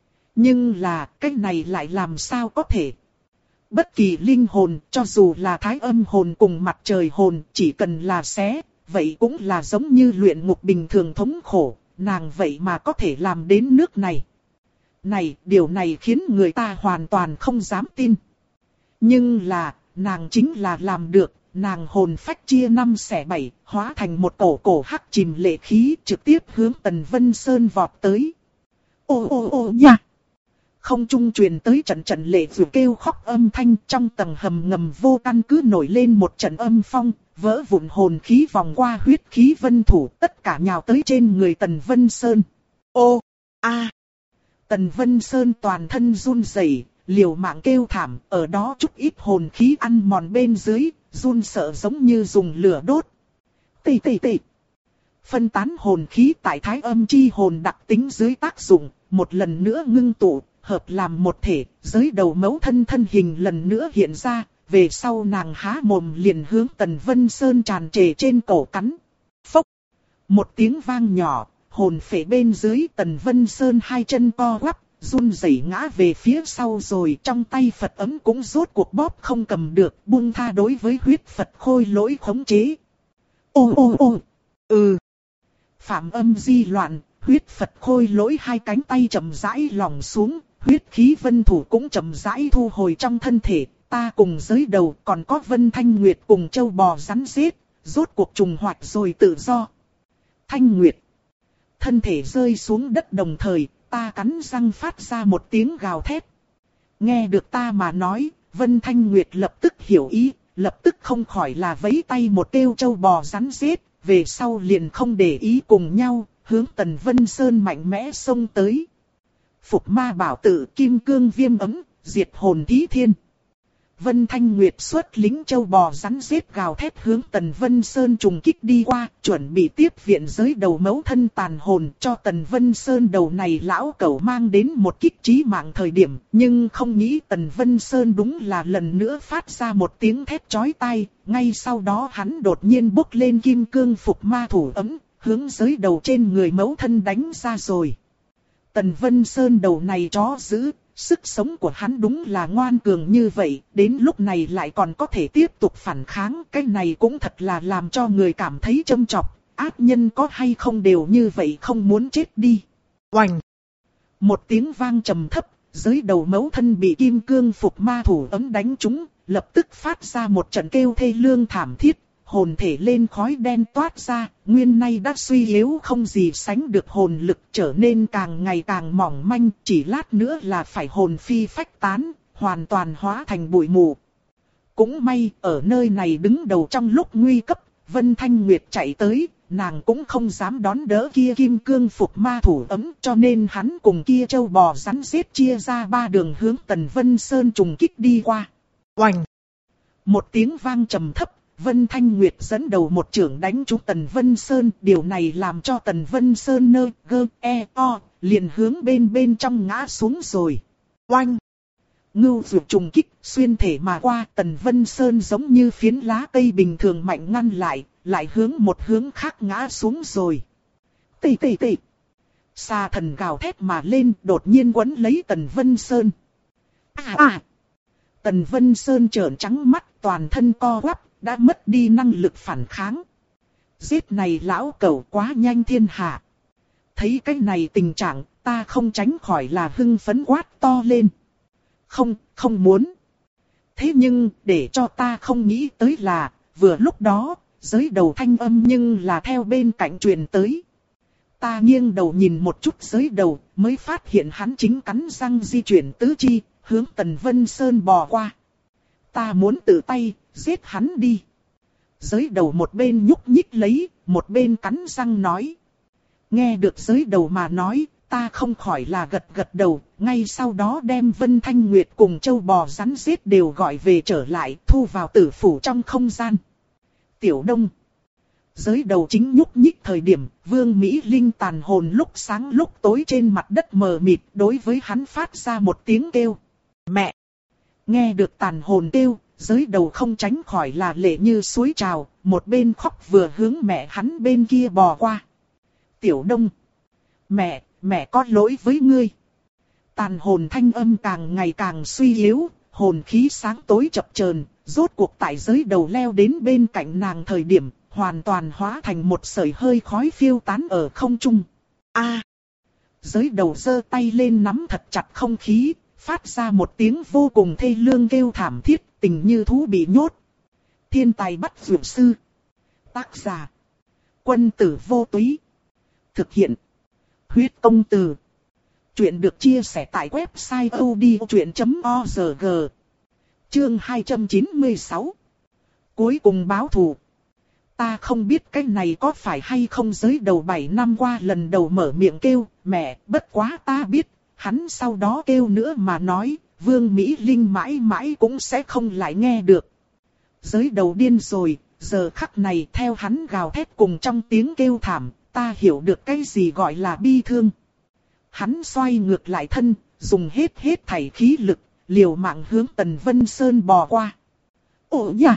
Speaker 1: Nhưng là, cái này lại làm sao có thể? Bất kỳ linh hồn, cho dù là thái âm hồn cùng mặt trời hồn, chỉ cần là xé, vậy cũng là giống như luyện ngục bình thường thống khổ, nàng vậy mà có thể làm đến nước này. Này, điều này khiến người ta hoàn toàn không dám tin. Nhưng là, nàng chính là làm được, nàng hồn phách chia năm xẻ bảy, hóa thành một cổ cổ hắc chìm lệ khí trực tiếp hướng Tần Vân Sơn vọt tới. Ô ô ô nha! Không trung truyền tới trận trận lệ vừa kêu khóc âm thanh, trong tầng hầm ngầm vô căn cứ nổi lên một trận âm phong, vỡ vụn hồn khí vòng qua huyết khí vân thủ, tất cả nhào tới trên người Tần Vân Sơn. Ô! A! Tần Vân Sơn toàn thân run rẩy, liều mạng kêu thảm, ở đó chút ít hồn khí ăn mòn bên dưới, run sợ giống như dùng lửa đốt. Tì tì tì! Phân tán hồn khí tại thái âm chi hồn đặc tính dưới tác dụng, một lần nữa ngưng tụ, hợp làm một thể, giới đầu mẫu thân thân hình lần nữa hiện ra, về sau nàng há mồm liền hướng Tần Vân Sơn tràn trề trên cổ cắn. Phốc! Một tiếng vang nhỏ, hồn phệ bên dưới Tần Vân Sơn hai chân co quắp, run rẩy ngã về phía sau rồi trong tay Phật ấm cũng rốt cuộc bóp không cầm được, buông tha đối với huyết Phật khôi lỗi khống chế. Ô ô ô! Ừ! Phạm âm di loạn, huyết Phật khôi lỗi hai cánh tay chậm rãi lỏng xuống, huyết khí vân thủ cũng chậm rãi thu hồi trong thân thể, ta cùng giới đầu còn có Vân Thanh Nguyệt cùng châu bò rắn rết, rốt cuộc trùng hoạt rồi tự do. Thanh Nguyệt! Thân thể rơi xuống đất đồng thời, ta cắn răng phát ra một tiếng gào thét. Nghe được ta mà nói, Vân Thanh Nguyệt lập tức hiểu ý, lập tức không khỏi là vẫy tay một kêu châu bò rắn rết, về sau liền không để ý cùng nhau, hướng Tần Vân Sơn mạnh mẽ xông tới. Phục ma bảo tự kim cương viêm ấm, diệt hồn thí thiên. Vân Thanh Nguyệt xuất lính châu bò rắn rết gào thét hướng Tần Vân Sơn trùng kích đi qua, chuẩn bị tiếp viện giới đầu mẫu thân tàn hồn cho Tần Vân Sơn đầu này lão cẩu mang đến một kích chí mạng thời điểm, nhưng không nghĩ Tần Vân Sơn đúng là lần nữa phát ra một tiếng thét chói tai, ngay sau đó hắn đột nhiên bốc lên kim cương phục ma thủ ấm, hướng giới đầu trên người mẫu thân đánh ra rồi. Tần Vân Sơn đầu này chó dữ, sức sống của hắn đúng là ngoan cường như vậy, đến lúc này lại còn có thể tiếp tục phản kháng, cái này cũng thật là làm cho người cảm thấy châm chọc, ác nhân có hay không đều như vậy không muốn chết đi. Oành! Một tiếng vang trầm thấp, giới đầu mẫu thân bị kim cương phục ma thủ ấm đánh trúng, lập tức phát ra một trận kêu thê lương thảm thiết. Hồn thể lên khói đen toát ra, nguyên nay đã suy yếu không gì sánh được hồn lực trở nên càng ngày càng mỏng manh, chỉ lát nữa là phải hồn phi phách tán, hoàn toàn hóa thành bụi mù. Cũng may, ở nơi này đứng đầu trong lúc nguy cấp, Vân Thanh Nguyệt chạy tới, nàng cũng không dám đón đỡ kia kim cương phục ma thủ ấm, cho nên hắn cùng kia châu bò rắn rết chia ra ba đường hướng Tần Vân Sơn trùng kích đi qua. Oành! Một tiếng vang trầm thấp. Vân Thanh Nguyệt dẫn đầu một chưởng đánh trúng Tần Vân Sơn, điều này làm cho Tần Vân Sơn nơ, gơ, e, o, liền hướng bên bên trong ngã xuống rồi. Oanh! Ngưu dược trùng kích, xuyên thể mà qua, Tần Vân Sơn giống như phiến lá cây bình thường mạnh ngăn lại, lại hướng một hướng khác ngã xuống rồi. Tì tì tì! Xà thần gào thét mà lên, đột nhiên quấn lấy Tần Vân Sơn. À à! Tần Vân Sơn trợn trắng mắt, toàn thân co quắp, đã mất đi năng lực phản kháng. Giết này lão cẩu quá nhanh thiên hạ. Thấy cái này tình trạng, ta không tránh khỏi là hưng phấn quát to lên. Không, không muốn. Thế nhưng, để cho ta không nghĩ tới là, vừa lúc đó, giới đầu thanh âm nhưng là theo bên cạnh truyền tới. Ta nghiêng đầu nhìn một chút giới đầu, mới phát hiện hắn chính cắn răng di chuyển tứ chi, hướng Tần Vân Sơn bò qua. Ta muốn tự tay, giết hắn đi. Giới đầu một bên nhúc nhích lấy, một bên cắn răng nói. Nghe được giới đầu mà nói, ta không khỏi là gật gật đầu, ngay sau đó đem Vân Thanh Nguyệt cùng châu bò rắn giết đều gọi về trở lại, thu vào tử phủ trong không gian. Tiểu Đông. Giới đầu chính nhúc nhích thời điểm, Vương Mỹ Linh tàn hồn lúc sáng lúc tối trên mặt đất mờ mịt, đối với hắn phát ra một tiếng kêu. Mẹ! Nghe được tàn hồn kêu, giới đầu không tránh khỏi là lệ như suối trào, một bên khóc vừa hướng mẹ hắn bên kia bò qua. Tiểu Đông! Mẹ, mẹ có lỗi với ngươi. Tàn hồn thanh âm càng ngày càng suy yếu, hồn khí sáng tối chập chờn, rốt cuộc tại giới đầu leo đến bên cạnh nàng thời điểm, hoàn toàn hóa thành một sợi hơi khói phiêu tán ở không trung. A! Giới đầu giơ tay lên nắm thật chặt không khí, phát ra một tiếng vô cùng thê lương kêu thảm thiết, tình như thú bị nhốt. Thiên tài bắt dược sư. Tác giả. Quân tử vô túy. Thực hiện. Huyết công từ. Chuyện được chia sẻ tại website odchuyện chấm org. Chương hai trăm chín mươi sáu. Cuối cùng báo thù. Ta không biết cái này có phải hay không, giới đầu bảy năm qua lần đầu mở miệng kêu, mẹ, bất quá ta biết, hắn sau đó kêu nữa mà nói, Vương Mỹ Linh mãi mãi cũng sẽ không lại nghe được. Giới đầu điên rồi, giờ khắc này theo hắn gào thét cùng trong tiếng kêu thảm, ta hiểu được cái gì gọi là bi thương. Hắn xoay ngược lại thân, dùng hết hết thảy khí lực, liều mạng hướng Tần Vân Sơn bò qua. Ồ nha!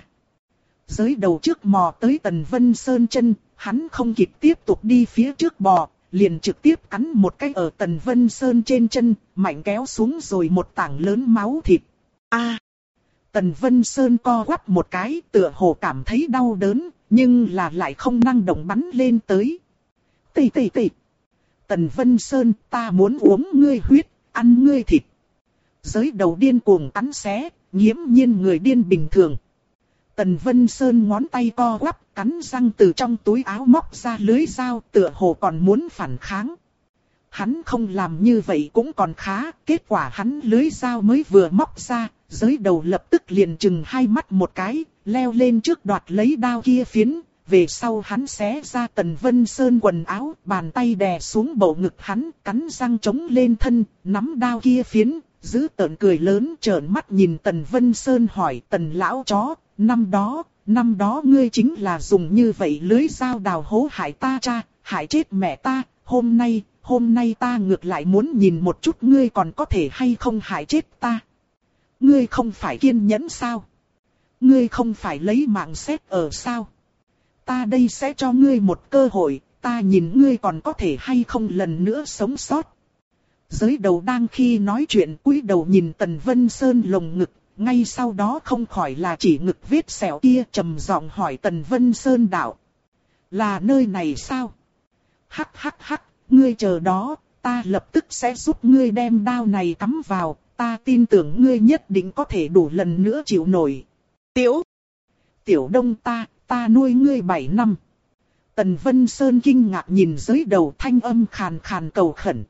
Speaker 1: Giới đầu trước mò tới Tần Vân Sơn chân, hắn không kịp tiếp tục đi phía trước bò, liền trực tiếp cắn một cái ở Tần Vân Sơn trên chân, mạnh kéo xuống rồi một tảng lớn máu thịt. A! Tần Vân Sơn co quắp một cái, tựa hồ cảm thấy đau đớn, nhưng là lại không năng động bắn lên tới. Tì tì tì! Tần Vân Sơn, ta muốn uống ngươi huyết, ăn ngươi thịt. Giới đầu điên cuồng cắn xé, nghiễm nhiên người điên bình thường. Tần Vân Sơn ngón tay co quắp, cắn răng từ trong túi áo móc ra lưới dao, tựa hồ còn muốn phản kháng. Hắn không làm như vậy cũng còn khá, kết quả hắn lưới dao mới vừa móc ra, giới đầu lập tức liền chừng hai mắt một cái, leo lên trước đoạt lấy đao kia phiến. Về sau hắn xé ra Tần Vân Sơn quần áo, bàn tay đè xuống bầu ngực hắn, cắn răng chống lên thân, nắm đao kia phiến, giữ tợn cười lớn trợn mắt nhìn Tần Vân Sơn hỏi Tần lão chó, năm đó, năm đó ngươi chính là dùng như vậy lưới dao đào hố hại ta cha, hại chết mẹ ta, hôm nay, hôm nay ta ngược lại muốn nhìn một chút ngươi còn có thể hay không hại chết ta. Ngươi không phải kiên nhẫn sao? Ngươi không phải lấy mạng xét ở sao? Ta đây sẽ cho ngươi một cơ hội, ta nhìn ngươi còn có thể hay không lần nữa sống sót. Giới đầu đang khi nói chuyện cúi đầu nhìn Tần Vân Sơn lồng ngực, ngay sau đó không khỏi là chỉ ngực vết sẹo kia, trầm giọng hỏi Tần Vân Sơn đạo. Là nơi này sao? Hắc hắc hắc, ngươi chờ đó, ta lập tức sẽ giúp ngươi đem đao này cắm vào, ta tin tưởng ngươi nhất định có thể đủ lần nữa chịu nổi. Tiểu, Tiểu Đông ta, ta nuôi ngươi bảy năm. Tần Vân Sơn kinh ngạc nhìn giới đầu, thanh âm khàn khàn cầu khẩn.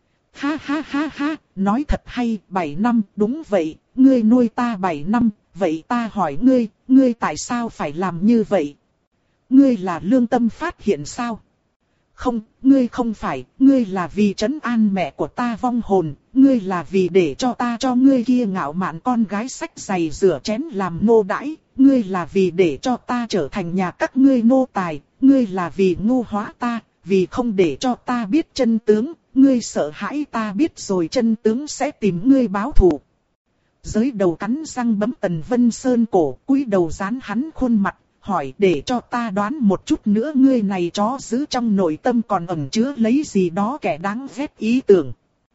Speaker 1: Ha ha ha ha, nói thật hay, bảy năm, đúng vậy, ngươi nuôi ta bảy năm, vậy ta hỏi ngươi, ngươi tại sao phải làm như vậy? Ngươi là lương tâm phát hiện sao? Không, ngươi không phải, ngươi là vì trấn an mẹ của ta vong hồn, ngươi là vì để cho ta cho ngươi kia ngạo mạn con gái xách giày rửa chén làm nô đãi, ngươi là vì để cho ta trở thành nhà các ngươi nô tài, ngươi là vì ngu hóa ta, vì không để cho ta biết chân tướng, ngươi sợ hãi ta biết rồi chân tướng sẽ tìm ngươi báo thù. Giới đầu cắn răng bấm Tần Vân Sơn cổ, cúi đầu dán hắn khuôn mặt, hỏi để cho ta đoán một chút nữa, ngươi này chó giữ trong nội tâm còn ẩn chứa lấy gì đó kẻ đáng ghét ý tưởng.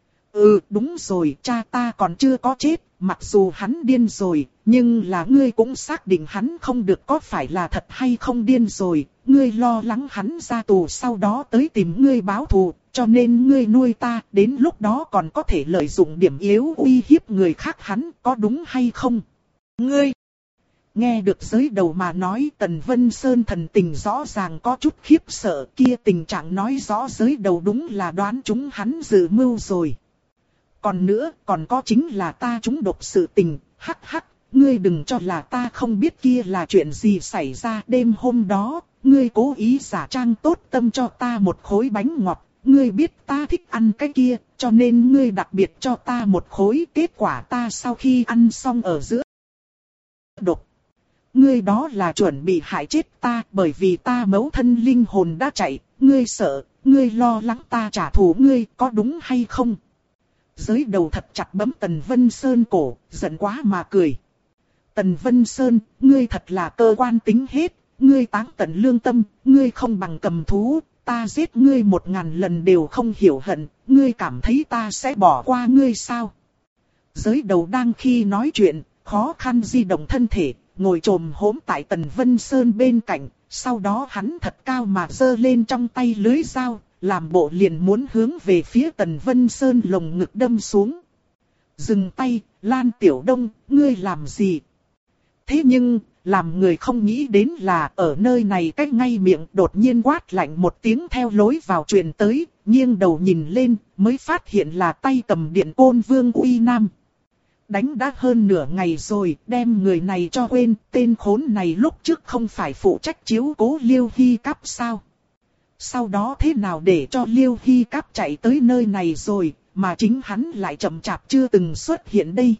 Speaker 1: Ừ, đúng rồi, cha ta còn chưa có chết, mặc dù hắn điên rồi, nhưng là ngươi cũng xác định hắn không được có phải là thật hay không điên rồi, ngươi lo lắng hắn ra tù sau đó tới tìm ngươi báo thù, cho nên ngươi nuôi ta, đến lúc đó còn có thể lợi dụng điểm yếu uy hiếp người khác hắn, có đúng hay không? Ngươi! Nghe được giới đầu mà nói, Tần Vân Sơn thần tình rõ ràng có chút khiếp sợ, kia tình trạng nói rõ giới đầu đúng là đoán chúng hắn dự mưu rồi. Còn nữa, còn có chính là ta trúng độc sự tình, hắc hắc, ngươi đừng cho là ta không biết kia là chuyện gì xảy ra. Đêm hôm đó, ngươi cố ý giả trang tốt tâm cho ta một khối bánh ngọt, ngươi biết ta thích ăn cái kia, cho nên ngươi đặc biệt cho ta một khối. Kết quả ta sau khi ăn xong ở giữa độc. Ngươi đó là chuẩn bị hại chết ta, bởi vì ta mẫu thân linh hồn đã chạy, ngươi sợ, ngươi lo lắng ta trả thù ngươi, có đúng hay không? Giới đầu thật chặt bấm Tần Vân Sơn cổ, giận quá mà cười. Tần Vân Sơn, ngươi thật là cơ quan tính hết, ngươi táng tận lương tâm, ngươi không bằng cầm thú, ta giết ngươi một ngàn lần đều không hiểu hận, ngươi cảm thấy ta sẽ bỏ qua ngươi sao? Giới đầu đang khi nói chuyện, khó khăn di động thân thể, ngồi trồm hổm tại Tần Vân Sơn bên cạnh, sau đó hắn thật cao mà giơ lên trong tay lưới dao, làm bộ liền muốn hướng về phía Tần Vân Sơn lồng ngực đâm xuống. Dừng tay, Lan Tiểu Đông, ngươi làm gì? Thế nhưng, làm người không nghĩ đến là ở nơi này cách ngay miệng đột nhiên quát lạnh một tiếng theo lối vào truyền tới, nghiêng đầu nhìn lên, mới phát hiện là tay cầm điện côn Vương Uy Nam. Đánh đã hơn nửa ngày rồi, đem người này cho quên, tên khốn này lúc trước không phải phụ trách chiếu cố Liêu Hy Cáp sao? Sau đó thế nào để cho Liêu Hy Cáp chạy tới nơi này rồi, mà chính hắn lại chậm chạp chưa từng xuất hiện đây?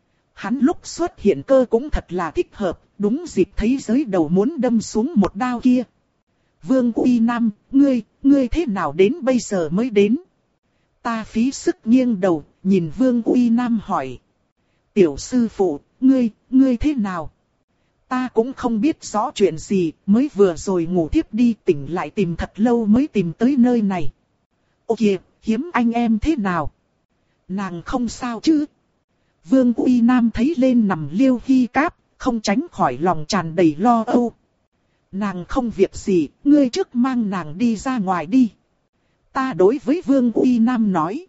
Speaker 1: Hắn lúc xuất hiện cơ cũng thật là thích hợp, đúng dịp thấy giới đầu muốn đâm xuống một đao kia. Vương Uy Nam, ngươi, ngươi thế nào đến bây giờ mới đến? Ta phí sức nghiêng đầu, nhìn Vương Uy Nam hỏi. Tiểu sư phụ, ngươi, ngươi thế nào? Ta cũng không biết rõ chuyện gì, mới vừa rồi ngủ thiếp đi tỉnh lại tìm thật lâu mới tìm tới nơi này. Ô kìa, hiếm anh em thế nào? Nàng không sao chứ? Vương Uy Nam thấy lên nằm Liêu Hy Cáp, không tránh khỏi lòng tràn đầy lo âu. Nàng không việc gì, ngươi trước mang nàng đi ra ngoài đi. Ta đối với Vương Uy Nam nói.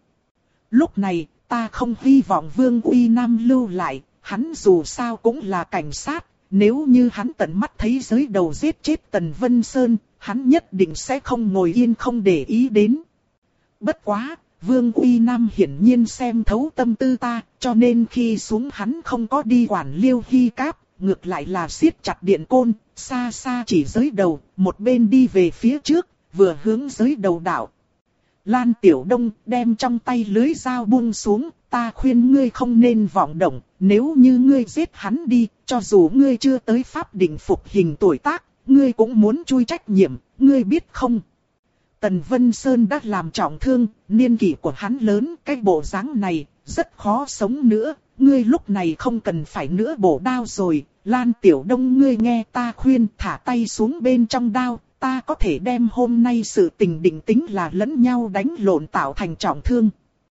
Speaker 1: Lúc này, ta không hy vọng Vương Uy Nam lưu lại, hắn dù sao cũng là cảnh sát. Nếu như hắn tận mắt thấy giới đầu giết chết Tần Vân Sơn, hắn nhất định sẽ không ngồi yên không để ý đến. Bất quá, Vương Uy Nam hiển nhiên xem thấu tâm tư ta, cho nên khi xuống hắn không có đi quản Liêu Hy Cáp, ngược lại là siết chặt điện côn, xa xa chỉ giới đầu, một bên đi về phía trước, vừa hướng giới đầu đảo. Lan Tiểu Đông đem trong tay lưới dao buông xuống, ta khuyên ngươi không nên vọng động, nếu như ngươi giết hắn đi, cho dù ngươi chưa tới pháp định phục hình tuổi tác, ngươi cũng muốn chui trách nhiệm, ngươi biết không? Tần Vân Sơn đã làm trọng thương, niên kỷ của hắn lớn, cái bộ dáng này, rất khó sống nữa, ngươi lúc này không cần phải nữa bổ đao rồi, Lan Tiểu Đông ngươi nghe ta khuyên thả tay xuống bên trong đao, ta có thể đem hôm nay sự tình định tính là lẫn nhau đánh lộn tạo thành trọng thương.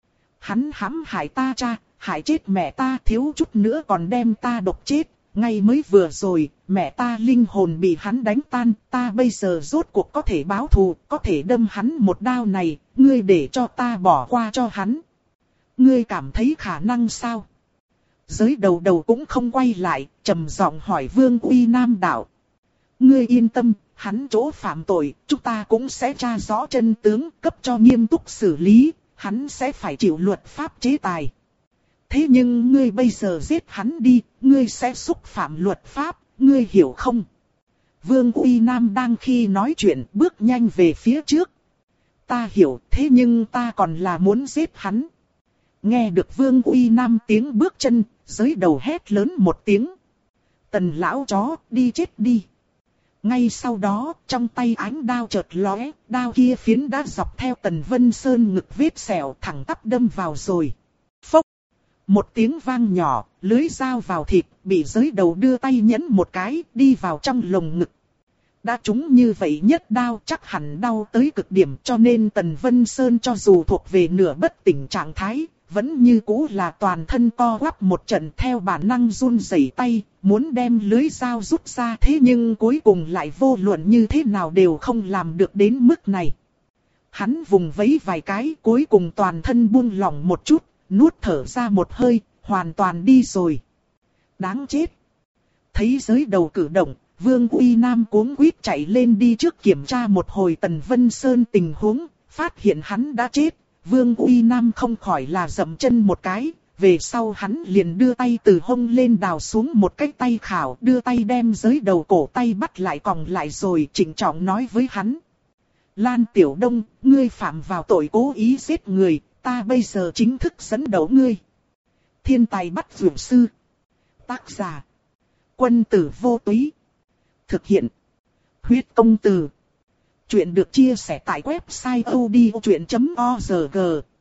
Speaker 1: Hắn hãm hại ta cha, hại chết mẹ ta thiếu chút nữa còn đem ta độc chết, ngay mới vừa rồi, mẹ ta linh hồn bị hắn đánh tan, ta bây giờ rốt cuộc có thể báo thù, có thể đâm hắn một đao này, ngươi để cho ta bỏ qua cho hắn. Ngươi cảm thấy khả năng sao? Giới đầu đầu cũng không quay lại, trầm giọng hỏi Vương Uy Nam đạo. Ngươi yên tâm, hắn chỗ phạm tội, chúng ta cũng sẽ tra rõ chân tướng, cấp cho nghiêm túc xử lý, hắn sẽ phải chịu luật pháp chế tài. Thế nhưng ngươi bây giờ giết hắn đi, ngươi sẽ xúc phạm luật pháp, ngươi hiểu không? Vương Uy Nam đang khi nói chuyện bước nhanh về phía trước. Ta hiểu, thế nhưng ta còn là muốn giết hắn. Nghe được Vương Uy Nam tiếng bước chân, giới đầu hét lớn một tiếng. Tần lão chó, đi chết đi. Ngay sau đó, trong tay ánh đao chợt lóe, đao kia phiến đã dọc theo Tần Vân Sơn ngực vết sẹo thẳng tắp đâm vào rồi. Phốc! Một tiếng vang nhỏ, lưới dao vào thịt, bị giới đầu đưa tay nhấn một cái, đi vào trong lồng ngực. Đã trúng như vậy nhất đao chắc hẳn đau tới cực điểm, cho nên Tần Vân Sơn cho dù thuộc về nửa bất tỉnh trạng thái, vẫn như cũ là toàn thân co quắp một trận theo bản năng run rẩy tay, muốn đem lưới dao rút ra, thế nhưng cuối cùng lại vô luận như thế nào đều không làm được đến mức này. Hắn vùng vẫy vài cái, cuối cùng toàn thân buông lỏng một chút, nuốt thở ra một hơi, hoàn toàn đi rồi. Đáng chết! Thấy giới đầu cử động, Vương Uy Nam cuống quýt chạy lên đi trước kiểm tra một hồi Tần Vân Sơn tình huống, phát hiện hắn đã chết. Vương Uy Nam không khỏi là dậm chân một cái, về sau hắn liền đưa tay từ hông lên đào xuống một cái tay khảo, đưa tay đem giới đầu cổ tay bắt lại còng lại rồi trịnh trọng nói với hắn. Lan Tiểu Đông, ngươi phạm vào tội cố ý giết người, ta bây giờ chính thức dẫn đầu ngươi. Thiên tài bắt dược sư. Tác giả. Quân tử vô túy. Thực hiện. Huyết công từ. Chuyện được chia sẻ tại website odchuyện chấm org.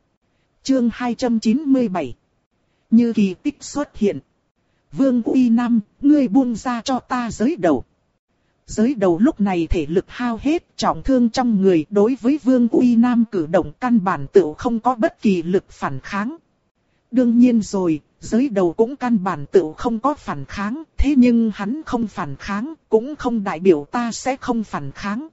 Speaker 1: Chương hai trăm chín mươi bảy. Như kỳ tích xuất hiện. Vương Uy Nam, ngươi buông ra cho ta giới đầu. Giới đầu lúc này thể lực hao hết, trọng thương trong người, đối với Vương Uy Nam cử động căn bản tự không có bất kỳ lực phản kháng. Đương nhiên rồi, giới đầu cũng căn bản tự không có phản kháng, thế nhưng hắn không phản kháng, cũng không đại biểu ta sẽ không phản kháng.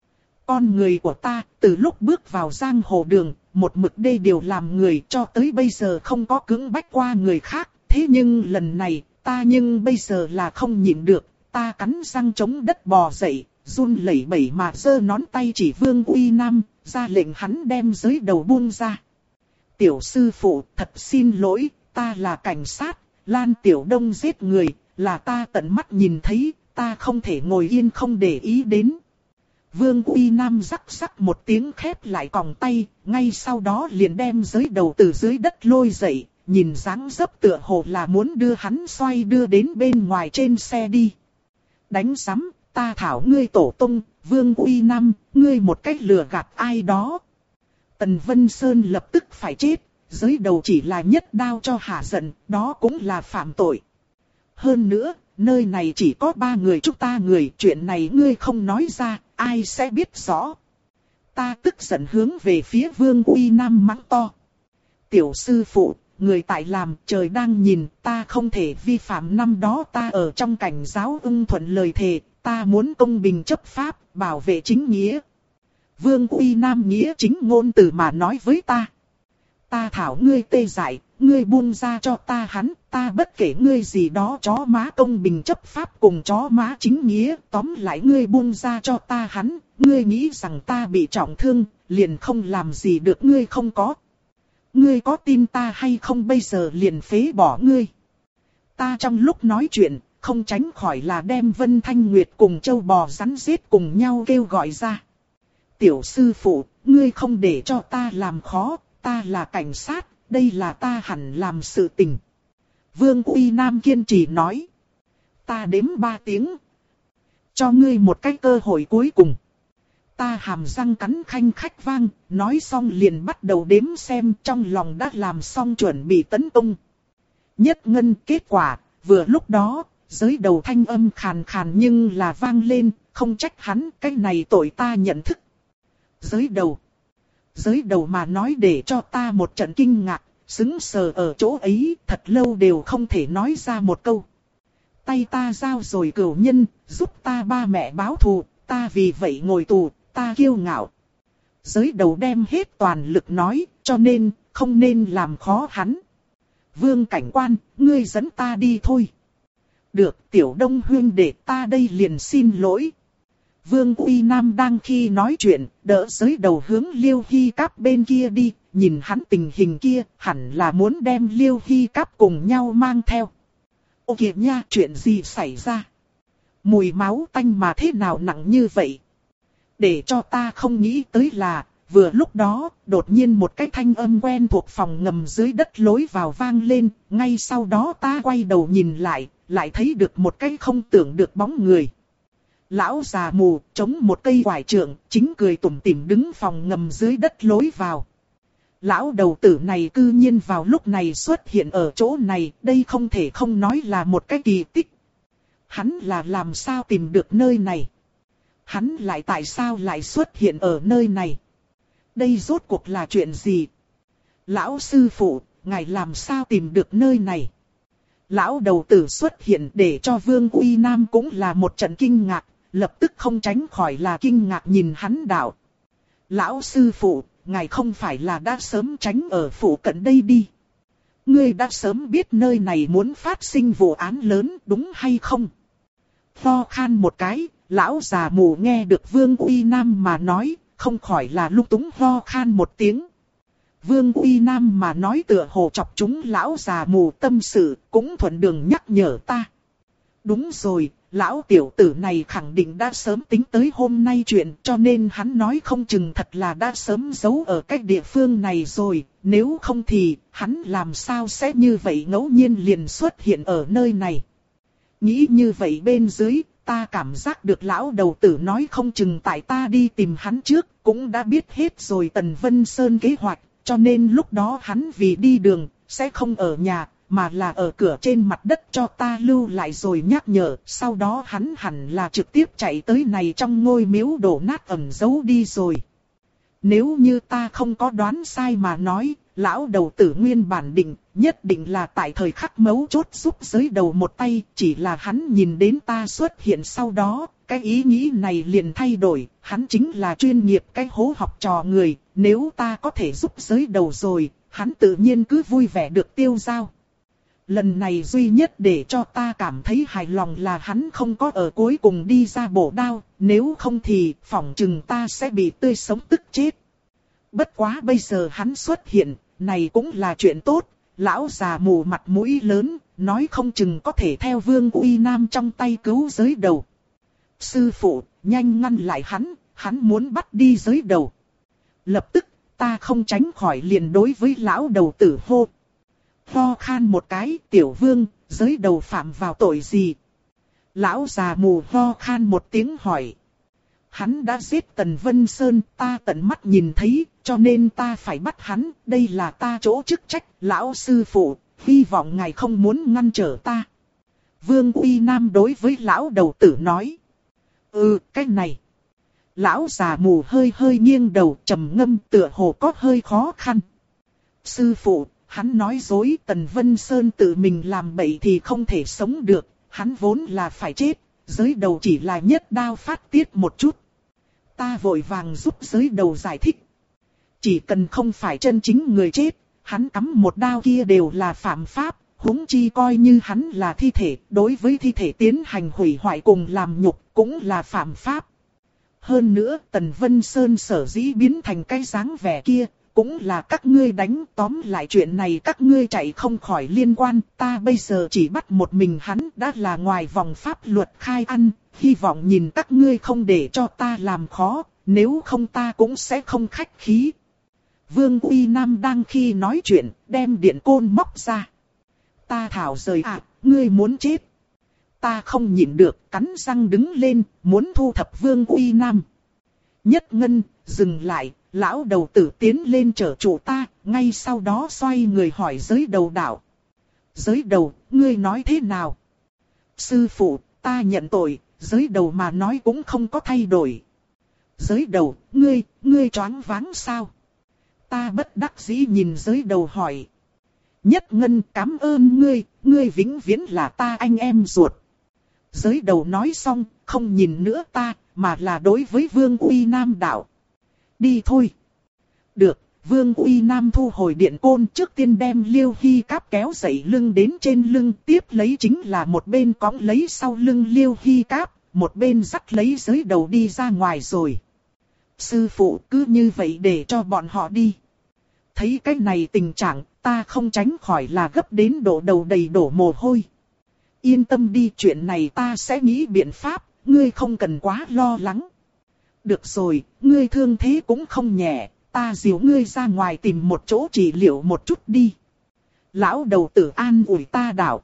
Speaker 1: Con người của ta, từ lúc bước vào giang hồ đường, một mực đê điều làm người cho tới bây giờ không có cưỡng bách qua người khác, thế nhưng lần này, ta nhưng bây giờ là không nhịn được. Ta cắn răng chống đất bò dậy, run lẩy bẩy mà giơ nón tay chỉ Vương Uy Nam, ra lệnh hắn đem giới đầu buông ra. Tiểu sư phụ, thật xin lỗi, ta là cảnh sát, Lan Tiểu Đông giết người, là ta tận mắt nhìn thấy, ta không thể ngồi yên không để ý đến. Vương Uy Nam rắc rắc một tiếng khép lại còng tay, ngay sau đó liền đem giới đầu từ dưới đất lôi dậy, nhìn dáng dấp tựa hồ là muốn đưa hắn xoay đưa đến bên ngoài trên xe đi. Đánh sắm, ta thảo ngươi tổ tông, Vương Uy Nam, ngươi một cách lừa gạt ai đó. Tần Vân Sơn lập tức phải chết, giới đầu chỉ là nhất đao cho hả giận, đó cũng là phạm tội. Hơn nữa, nơi này chỉ có ba người chúng ta người, chuyện này ngươi không nói ra, ai sẽ biết rõ. Ta tức giận hướng về phía Vương Uy Nam mắng to. Tiểu sư phụ, người tại làm, trời đang nhìn, ta không thể vi phạm năm đó ta ở trong cảnh giáo ưng thuận lời thề, ta muốn công bình chấp pháp, bảo vệ chính nghĩa. Vương Uy Nam nghĩa chính ngôn từ mà nói với ta. Ta thảo ngươi tê dại, ngươi buông ra cho ta hắn, ta bất kể ngươi gì đó chó má công bình chấp pháp cùng chó má chính nghĩa, tóm lại ngươi buông ra cho ta hắn, ngươi nghĩ rằng ta bị trọng thương, liền không làm gì được ngươi không có. Ngươi có tin ta hay không bây giờ liền phế bỏ ngươi. Ta trong lúc nói chuyện, không tránh khỏi là đem Vân Thanh Nguyệt cùng châu bò rắn giết cùng nhau kêu gọi ra. Tiểu sư phụ, ngươi không để cho ta làm khó, ta là cảnh sát, đây là ta hẳn làm sự tình. Vương Uy Nam kiên trì nói. Ta đếm ba tiếng. Cho ngươi một cái cơ hội cuối cùng. Ta hàm răng cắn khanh khách vang, nói xong liền bắt đầu đếm xem trong lòng đã làm xong chuẩn bị tấn công. Nhất ngân kết quả, vừa lúc đó, giới đầu thanh âm khàn khàn nhưng là vang lên, không trách hắn, cái này tội ta nhận thức. Giới đầu. Giới đầu mà nói để cho ta một trận kinh ngạc, sững sờ ở chỗ ấy, thật lâu đều không thể nói ra một câu. Tay ta giao rồi cửu nhân, giúp ta ba mẹ báo thù, ta vì vậy ngồi tù, ta kiêu ngạo. Giới đầu đem hết toàn lực nói, cho nên, không nên làm khó hắn. Vương cảnh quan, ngươi dẫn ta đi thôi. Được, Tiểu Đông huynh đệ, ta đây liền xin lỗi. Vương Uy Nam đang khi nói chuyện, đỡ giới đầu hướng Liêu Hy Cáp bên kia đi, nhìn hắn tình hình kia, hẳn là muốn đem Liêu Hy Cáp cùng nhau mang theo. Ô kìa nha, chuyện gì xảy ra? Mùi máu tanh mà thế nào nặng như vậy? Để cho ta không nghĩ tới là, vừa lúc đó, đột nhiên một cái thanh âm quen thuộc phòng ngầm dưới đất lối vào vang lên, ngay sau đó ta quay đầu nhìn lại, lại thấy được một cái không tưởng được bóng người. Lão già mù, chống một cây quải trượng, chính cười tủm tỉm đứng phòng ngầm dưới đất lối vào. Lão đầu tử này cư nhiên vào lúc này xuất hiện ở chỗ này, đây không thể không nói là một cái kỳ tích. Hắn là làm sao tìm được nơi này? Hắn lại tại sao lại xuất hiện ở nơi này? Đây rốt cuộc là chuyện gì? Lão sư phụ, ngài làm sao tìm được nơi này? Lão đầu tử xuất hiện để cho Vương Uy Nam cũng là một trận kinh ngạc, lập tức không tránh khỏi là kinh ngạc nhìn hắn đạo. Lão sư phụ, ngài không phải là đã sớm tránh ở phủ cận đây đi? Ngươi đã sớm biết nơi này muốn phát sinh vụ án lớn đúng hay không? ho khan một cái, lão già mù nghe được Vương Uy Nam mà nói, không khỏi là lung túng ho khan một tiếng. Vương Uy Nam mà nói tựa hồ chọc chúng lão già mù tâm sự, cũng thuận đường nhắc nhở ta. Đúng rồi, lão tiểu tử này khẳng định đã sớm tính tới hôm nay chuyện, cho nên hắn nói không chừng thật là đã sớm giấu ở cách địa phương này rồi, nếu không thì hắn làm sao sẽ như vậy ngẫu nhiên liền xuất hiện ở nơi này. Nghĩ như vậy bên dưới, ta cảm giác được lão đầu tử nói không chừng tại ta đi tìm hắn trước, cũng đã biết hết rồi Tần Vân Sơn kế hoạch, cho nên lúc đó hắn vì đi đường, sẽ không ở nhà, mà là ở cửa trên mặt đất cho ta lưu lại rồi nhắc nhở, sau đó hắn hẳn là trực tiếp chạy tới này trong ngôi miếu đổ nát ẩn giấu đi rồi. Nếu như ta không có đoán sai mà nói, lão đầu tử nguyên bản định, nhất định là tại thời khắc mấu chốt giúp giới đầu một tay, chỉ là hắn nhìn đến ta xuất hiện sau đó, cái ý nghĩ này liền thay đổi, hắn chính là chuyên nghiệp cái hố học trò người, nếu ta có thể giúp giới đầu rồi, hắn tự nhiên cứ vui vẻ được tiêu dao. Lần này duy nhất để cho ta cảm thấy hài lòng là hắn không có ở cuối cùng đi ra bổ đao, nếu không thì phỏng chừng ta sẽ bị tươi sống tức chết. Bất quá bây giờ hắn xuất hiện, này cũng là chuyện tốt, lão già mù mặt mũi lớn, nói không chừng có thể theo Vương Uy Nam trong tay cứu giới đầu. Sư phụ, nhanh ngăn lại hắn, hắn muốn bắt đi giới đầu. Lập tức, ta không tránh khỏi liền đối với lão đầu tử hô. Ho khan một cái, tiểu vương, giới đầu phạm vào tội gì? Lão già mù ho khan một tiếng hỏi. Hắn đã giết Tần Vân Sơn, ta tận mắt nhìn thấy, cho nên ta phải bắt hắn, đây là ta chỗ chức trách, lão sư phụ, hy vọng ngài không muốn ngăn trở ta. Vương Uy Nam đối với lão đầu tử nói. Ừ, cái này. Lão già mù hơi hơi nghiêng đầu, trầm ngâm tựa hồ có hơi khó khăn. Sư phụ, hắn nói dối Tần Vân Sơn tự mình làm bậy thì không thể sống được, hắn vốn là phải chết, giới đầu chỉ là nhất đao phát tiết một chút. Ta vội vàng giúp giới đầu giải thích. Chỉ cần không phải chân chính người chết, hắn cắm một đao kia đều là phạm pháp, huống chi coi như hắn là thi thể, đối với thi thể tiến hành hủy hoại cùng làm nhục cũng là phạm pháp. Hơn nữa Tần Vân Sơn sở dĩ biến thành cái dáng vẻ kia, cũng là các ngươi đánh, tóm lại chuyện này các ngươi chạy không khỏi liên quan, ta bây giờ chỉ bắt một mình hắn đã là ngoài vòng pháp luật khai ăn, hy vọng nhìn các ngươi không để cho ta làm khó, nếu không ta cũng sẽ không khách khí. Vương Uy Nam đang khi nói chuyện, đem điện côn móc ra. Ta thảo rời ạ, à, ngươi muốn chết. Ta không nhịn được, cắn răng đứng lên, muốn thu thập Vương Uy Nam. Nhất Ngân, dừng lại, lão đầu tử tiến lên chở chủ ta, ngay sau đó xoay người hỏi giới đầu đạo. Giới đầu, ngươi nói thế nào? Sư phụ, ta nhận tội, giới đầu mà nói cũng không có thay đổi. Giới đầu, ngươi, ngươi choáng váng sao? Ta bất đắc dĩ nhìn giới đầu hỏi. Nhất Ngân, cảm ơn ngươi, ngươi vĩnh viễn là ta anh em ruột. Giới đầu nói xong, không nhìn nữa ta, mà là đối với Vương Uy Nam đạo. Đi thôi. Được, Vương Uy Nam thu hồi điện côn, trước tiên đem Liêu Hy Cáp kéo dậy lưng đến trên lưng, tiếp lấy chính là một bên cõng lấy sau lưng Liêu Hy Cáp, một bên dắt lấy giới đầu đi ra ngoài rồi. Sư phụ cứ như vậy để cho bọn họ đi. Thấy cái này tình trạng, ta không tránh khỏi là gấp đến độ đầu đầy đổ mồ hôi. Yên tâm đi, chuyện này ta sẽ nghĩ biện pháp, ngươi không cần quá lo lắng. Được rồi, ngươi thương thế cũng không nhẹ, ta dìu ngươi ra ngoài tìm một chỗ trị liệu một chút đi. Lão đầu tử an ủi ta đạo.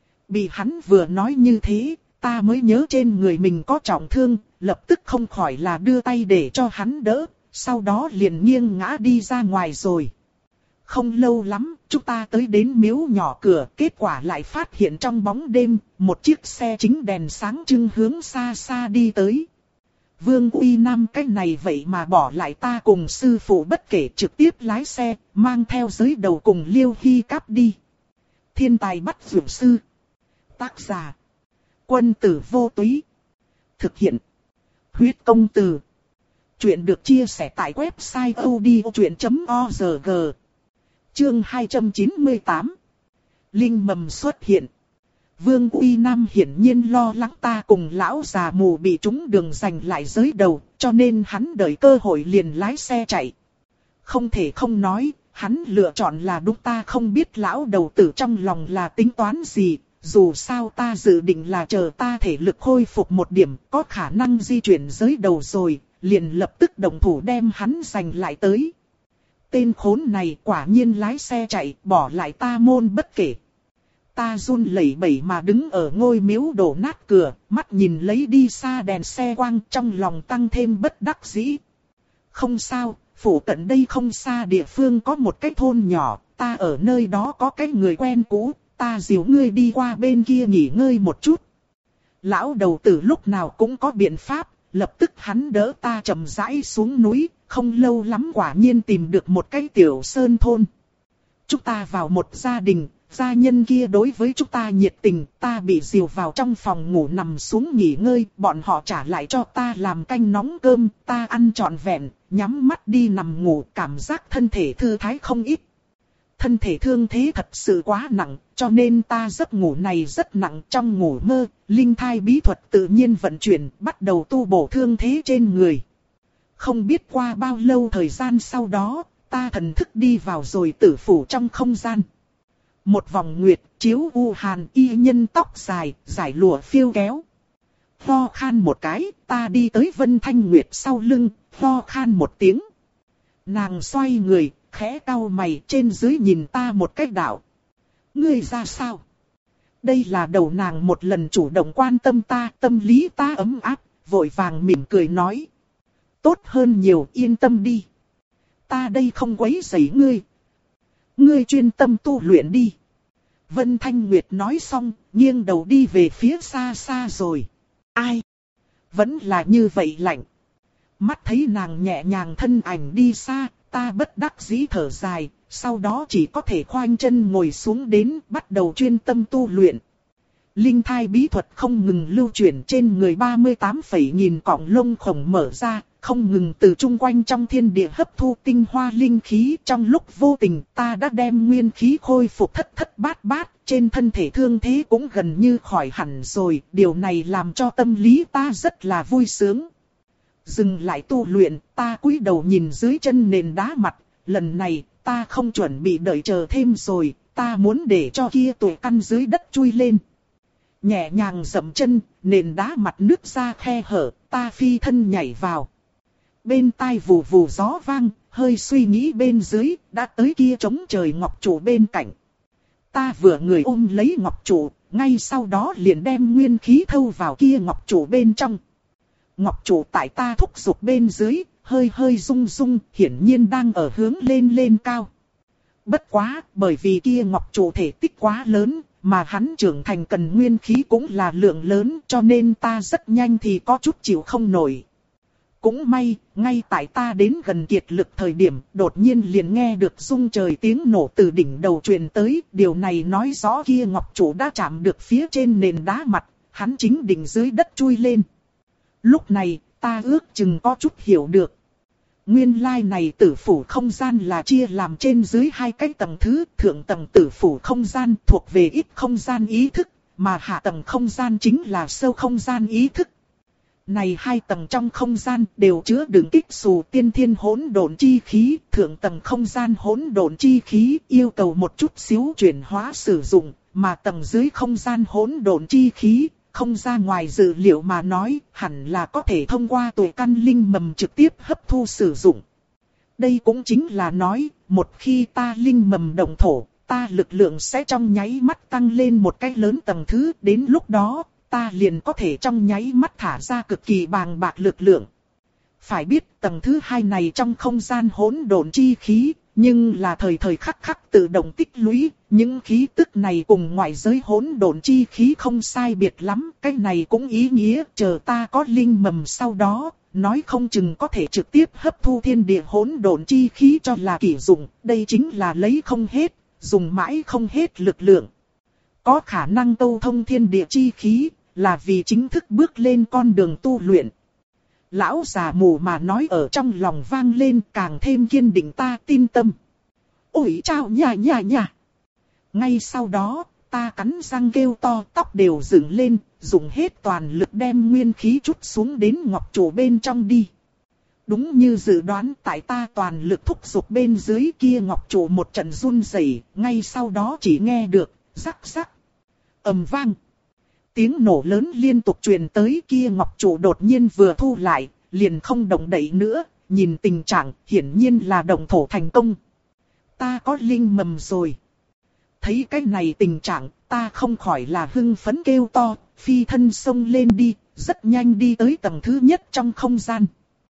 Speaker 1: Bị hắn vừa nói như thế, ta mới nhớ trên người mình có trọng thương, lập tức không khỏi là đưa tay để cho hắn đỡ, sau đó liền nghiêng ngã đi ra ngoài rồi. Không lâu lắm, chúng ta tới đến miếu nhỏ cửa, kết quả lại phát hiện trong bóng đêm, một chiếc xe chính đèn sáng trưng hướng xa xa đi tới. Vương Uy Nam cái này vậy mà bỏ lại ta cùng sư phụ bất kể, trực tiếp lái xe, mang theo giới đầu cùng Liêu Hy Cáp đi. Thiên tài bắt dược sư. Tác giả. Quân tử vô túy. Thực hiện. Huyết công từ. Chuyện được chia sẻ tại website odchuyện chấm org. Chương hai trăm chín mươi tám. Linh mầm xuất hiện. Vương Uy Nam hiển nhiên lo lắng ta cùng lão già mù bị trúng đường giành lại giới đầu, cho nên hắn đợi cơ hội liền lái xe chạy. Không thể không nói, hắn lựa chọn là đúng. Ta không biết lão đầu tử trong lòng là tính toán gì, dù sao ta dự định là chờ ta thể lực khôi phục một điểm, có khả năng di chuyển giới đầu rồi, liền lập tức động thủ đem hắn giành lại tới. Tên khốn này quả nhiên lái xe chạy, bỏ lại ta môn bất kể. Ta run lẩy bẩy mà đứng ở ngôi miếu đổ nát cửa, mắt nhìn lấy đi xa đèn xe quang, trong lòng tăng thêm bất đắc dĩ. Không sao, phủ cận đây không xa địa phương có một cái thôn nhỏ, ta ở nơi đó có cái người quen cũ, ta dìu ngươi đi qua bên kia nghỉ ngơi một chút. Lão đầu tử lúc nào cũng có biện pháp, lập tức hắn đỡ ta chậm rãi xuống núi, không lâu lắm quả nhiên tìm được một cái tiểu sơn thôn. Chúng ta vào một gia đình, gia nhân kia đối với chúng ta nhiệt tình, ta bị dìu vào trong phòng ngủ nằm xuống nghỉ ngơi, bọn họ trả lại cho ta làm canh nóng cơm, ta ăn trọn vẹn, nhắm mắt đi nằm ngủ, cảm giác thân thể thư thái không ít. Thân thể thương thế thật sự quá nặng, cho nên ta giấc ngủ này rất nặng. Trong ngủ mơ, linh thai bí thuật tự nhiên vận chuyển, bắt đầu tu bổ thương thế trên người. Không biết qua bao lâu thời gian sau đó, ta thần thức đi vào rồi tử phủ trong không gian. Một vòng nguyệt chiếu u hàn y nhân tóc dài, giải lụa phiêu kéo. Ho khan một cái, ta đi tới Vân Thanh Nguyệt sau lưng, ho khan một tiếng. Nàng xoay người, khẽ cau mày, trên dưới nhìn ta một cách đạo. Ngươi ra sao? Đây là đầu nàng một lần chủ động quan tâm ta, tâm lý ta ấm áp, vội vàng mỉm cười nói. Tốt hơn nhiều, yên tâm đi. Ta đây không quấy rầy ngươi. Ngươi chuyên tâm tu luyện đi. Vân Thanh Nguyệt nói xong, nghiêng đầu đi về phía xa xa rồi. Ai? Vẫn là như vậy lạnh. Mắt thấy nàng nhẹ nhàng thân ảnh đi xa, ta bất đắc dĩ thở dài, sau đó chỉ có thể khoanh chân ngồi xuống đến bắt đầu chuyên tâm tu luyện. Linh thai bí thuật không ngừng lưu chuyển trên người ba mươi tám phẩy nghìn cọng lông khổng mở ra, không ngừng từ chung quanh trong thiên địa hấp thu tinh hoa linh khí. Trong lúc vô tình ta đã đem nguyên khí khôi phục thất thất bát bát, trên thân thể thương thế cũng gần như khỏi hẳn rồi, điều này làm cho tâm lý ta rất là vui sướng. Dừng lại tu luyện, ta cúi đầu nhìn dưới chân nền đá mặt, lần này ta không chuẩn bị đợi chờ thêm rồi, ta muốn để cho kia tuổi căn dưới đất chui lên. Nhẹ nhàng dậm chân, nền đá mặt nước ra khe hở, ta phi thân nhảy vào. Bên tai vù vù gió vang, hơi suy nghĩ bên dưới, đã tới kia trống trời ngọc trụ bên cạnh. Ta vừa người ôm lấy ngọc trụ, ngay sau đó liền đem nguyên khí thâu vào kia ngọc trụ bên trong. Ngọc trụ tại ta thúc giục bên dưới, hơi hơi rung rung, hiển nhiên đang ở hướng lên lên cao. Bất quá, bởi vì kia ngọc trụ thể tích quá lớn, mà hắn trưởng thành cần nguyên khí cũng là lượng lớn, cho nên ta rất nhanh thì có chút chịu không nổi. Cũng may, ngay tại ta đến gần kiệt lực thời điểm, đột nhiên liền nghe được rung trời tiếng nổ từ đỉnh đầu truyền tới, điều này nói rõ kia ngọc trụ đã chạm được phía trên nền đá mặt, hắn chính đỉnh dưới đất chui lên. Lúc này, ta ước chừng có chút hiểu được. Nguyên lai này tử phủ không gian là chia làm trên dưới hai cái tầng thứ, thượng tầng tử phủ không gian thuộc về ít không gian ý thức, mà hạ tầng không gian chính là sâu không gian ý thức. Này hai tầng trong không gian đều chứa đựng kích xù tiên thiên hỗn độn chi khí, thượng tầng không gian hỗn độn chi khí yêu cầu một chút xíu chuyển hóa sử dụng, mà tầng dưới không gian hỗn độn chi khí, không ra ngoài dự liệu mà nói, hẳn là có thể thông qua tuổi căn linh mầm trực tiếp hấp thu sử dụng. Đây cũng chính là nói, một khi ta linh mầm động thổ, ta lực lượng sẽ trong nháy mắt tăng lên một cái lớn tầng thứ, đến lúc đó, ta liền có thể trong nháy mắt thả ra cực kỳ bàng bạc lực lượng. Phải biết tầng thứ hai này trong không gian hỗn độn chi khí, nhưng là thời thời khắc khắc tự động tích lũy, những khí tức này cùng ngoại giới hỗn độn chi khí không sai biệt lắm, cái này cũng ý nghĩa chờ ta có linh mầm sau đó, nói không chừng có thể trực tiếp hấp thu thiên địa hỗn độn chi khí cho là kỷ dụng, đây chính là lấy không hết, dùng mãi không hết lực lượng. Có khả năng câu thông thiên địa chi khí, là vì chính thức bước lên con đường tu luyện. Lão già mù mà nói ở trong lòng vang lên càng thêm kiên định ta tin tâm. Ôi chao nhà nhà nhà. Ngay sau đó, ta cắn răng kêu to, tóc đều dựng lên, dùng hết toàn lực đem nguyên khí trút xuống đến ngọc trụ bên trong đi. Đúng như dự đoán, tại ta toàn lực thúc giục bên dưới kia ngọc trụ một trận run rẩy, ngay sau đó chỉ nghe được rắc rắc, ầm vang. Tiếng nổ lớn liên tục truyền tới, kia ngọc trụ đột nhiên vừa thu lại, liền không động đậy nữa, nhìn tình trạng hiển nhiên là động thổ thành công. Ta có linh mầm rồi. Thấy cái này tình trạng, ta không khỏi là hưng phấn kêu to, phi thân xông lên đi, rất nhanh đi tới tầng thứ nhất trong không gian.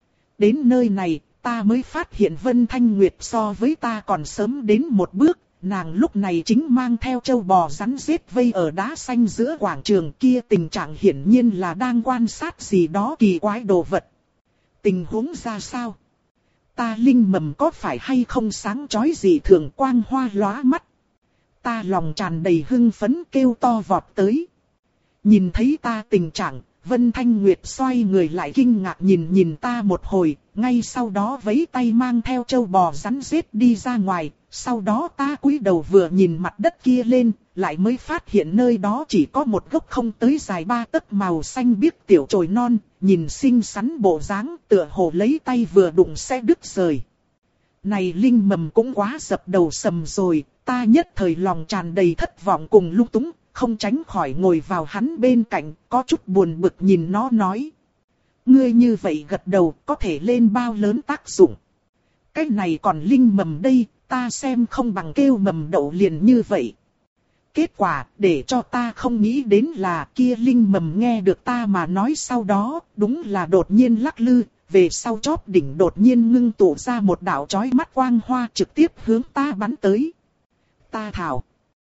Speaker 1: Đến nơi này, ta mới phát hiện Vân Thanh Nguyệt so với ta còn sớm đến một bước, nàng lúc này chính mang theo trâu bò rắn rết vây ở đá xanh giữa quảng trường kia, tình trạng hiển nhiên là đang quan sát gì đó kỳ quái đồ vật. Tình huống ra sao? Ta linh mầm có phải hay không sáng chói gì thường quang hoa lóa mắt? Ta lòng tràn đầy hưng phấn kêu to vọt tới. Nhìn thấy ta tình trạng, Vân Thanh Nguyệt xoay người lại kinh ngạc nhìn nhìn ta một hồi, ngay sau đó vẫy tay mang theo trâu bò rắn rết đi ra ngoài. Sau đó ta cúi đầu vừa nhìn mặt đất kia lên, lại mới phát hiện nơi đó chỉ có một gốc không tới dài ba tấc màu xanh biếc tiểu chồi non, nhìn xinh xắn bộ dáng, tựa hồ lấy tay vừa đụng sẽ đứt rời. Này linh mầm cũng quá dập đầu sầm rồi, ta nhất thời lòng tràn đầy thất vọng cùng lung túng, không tránh khỏi ngồi vào hắn bên cạnh, có chút buồn bực nhìn nó nói. Ngươi như vậy gật đầu có thể lên bao lớn tác dụng. Cái này còn linh mầm đây, ta xem không bằng kêu mầm đậu liền như vậy. Kết quả, để cho ta không nghĩ đến là kia linh mầm nghe được ta mà nói sau đó, đúng là đột nhiên lắc lư, về sau chóp đỉnh đột nhiên ngưng tụ ra một đạo chói mắt quang hoa trực tiếp hướng ta bắn tới. Ta thảo.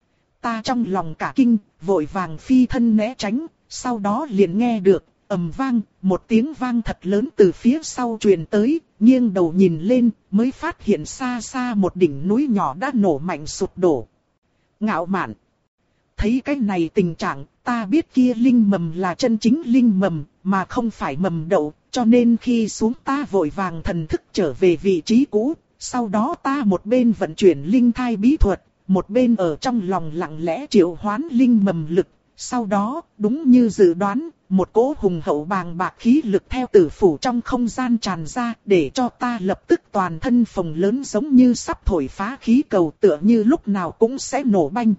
Speaker 1: Ta trong lòng cả kinh, vội vàng phi thân né tránh, sau đó liền nghe được, ầm vang, một tiếng vang thật lớn từ phía sau truyền tới, nghiêng đầu nhìn lên, mới phát hiện xa xa một đỉnh núi nhỏ đã nổ mạnh sụp đổ. Ngạo mạn. Thấy cái này tình trạng, ta biết kia linh mầm là chân chính linh mầm, mà không phải mầm đậu, cho nên khi xuống ta vội vàng thần thức trở về vị trí cũ, sau đó ta một bên vận chuyển linh thai bí thuật, một bên ở trong lòng lặng lẽ triệu hoán linh mầm lực. Sau đó, đúng như dự đoán, một cỗ hùng hậu bàng bạc khí lực theo tử phủ trong không gian tràn ra, để cho ta lập tức toàn thân phồng lớn giống như sắp thổi phá khí cầu, tựa như lúc nào cũng sẽ nổ banh.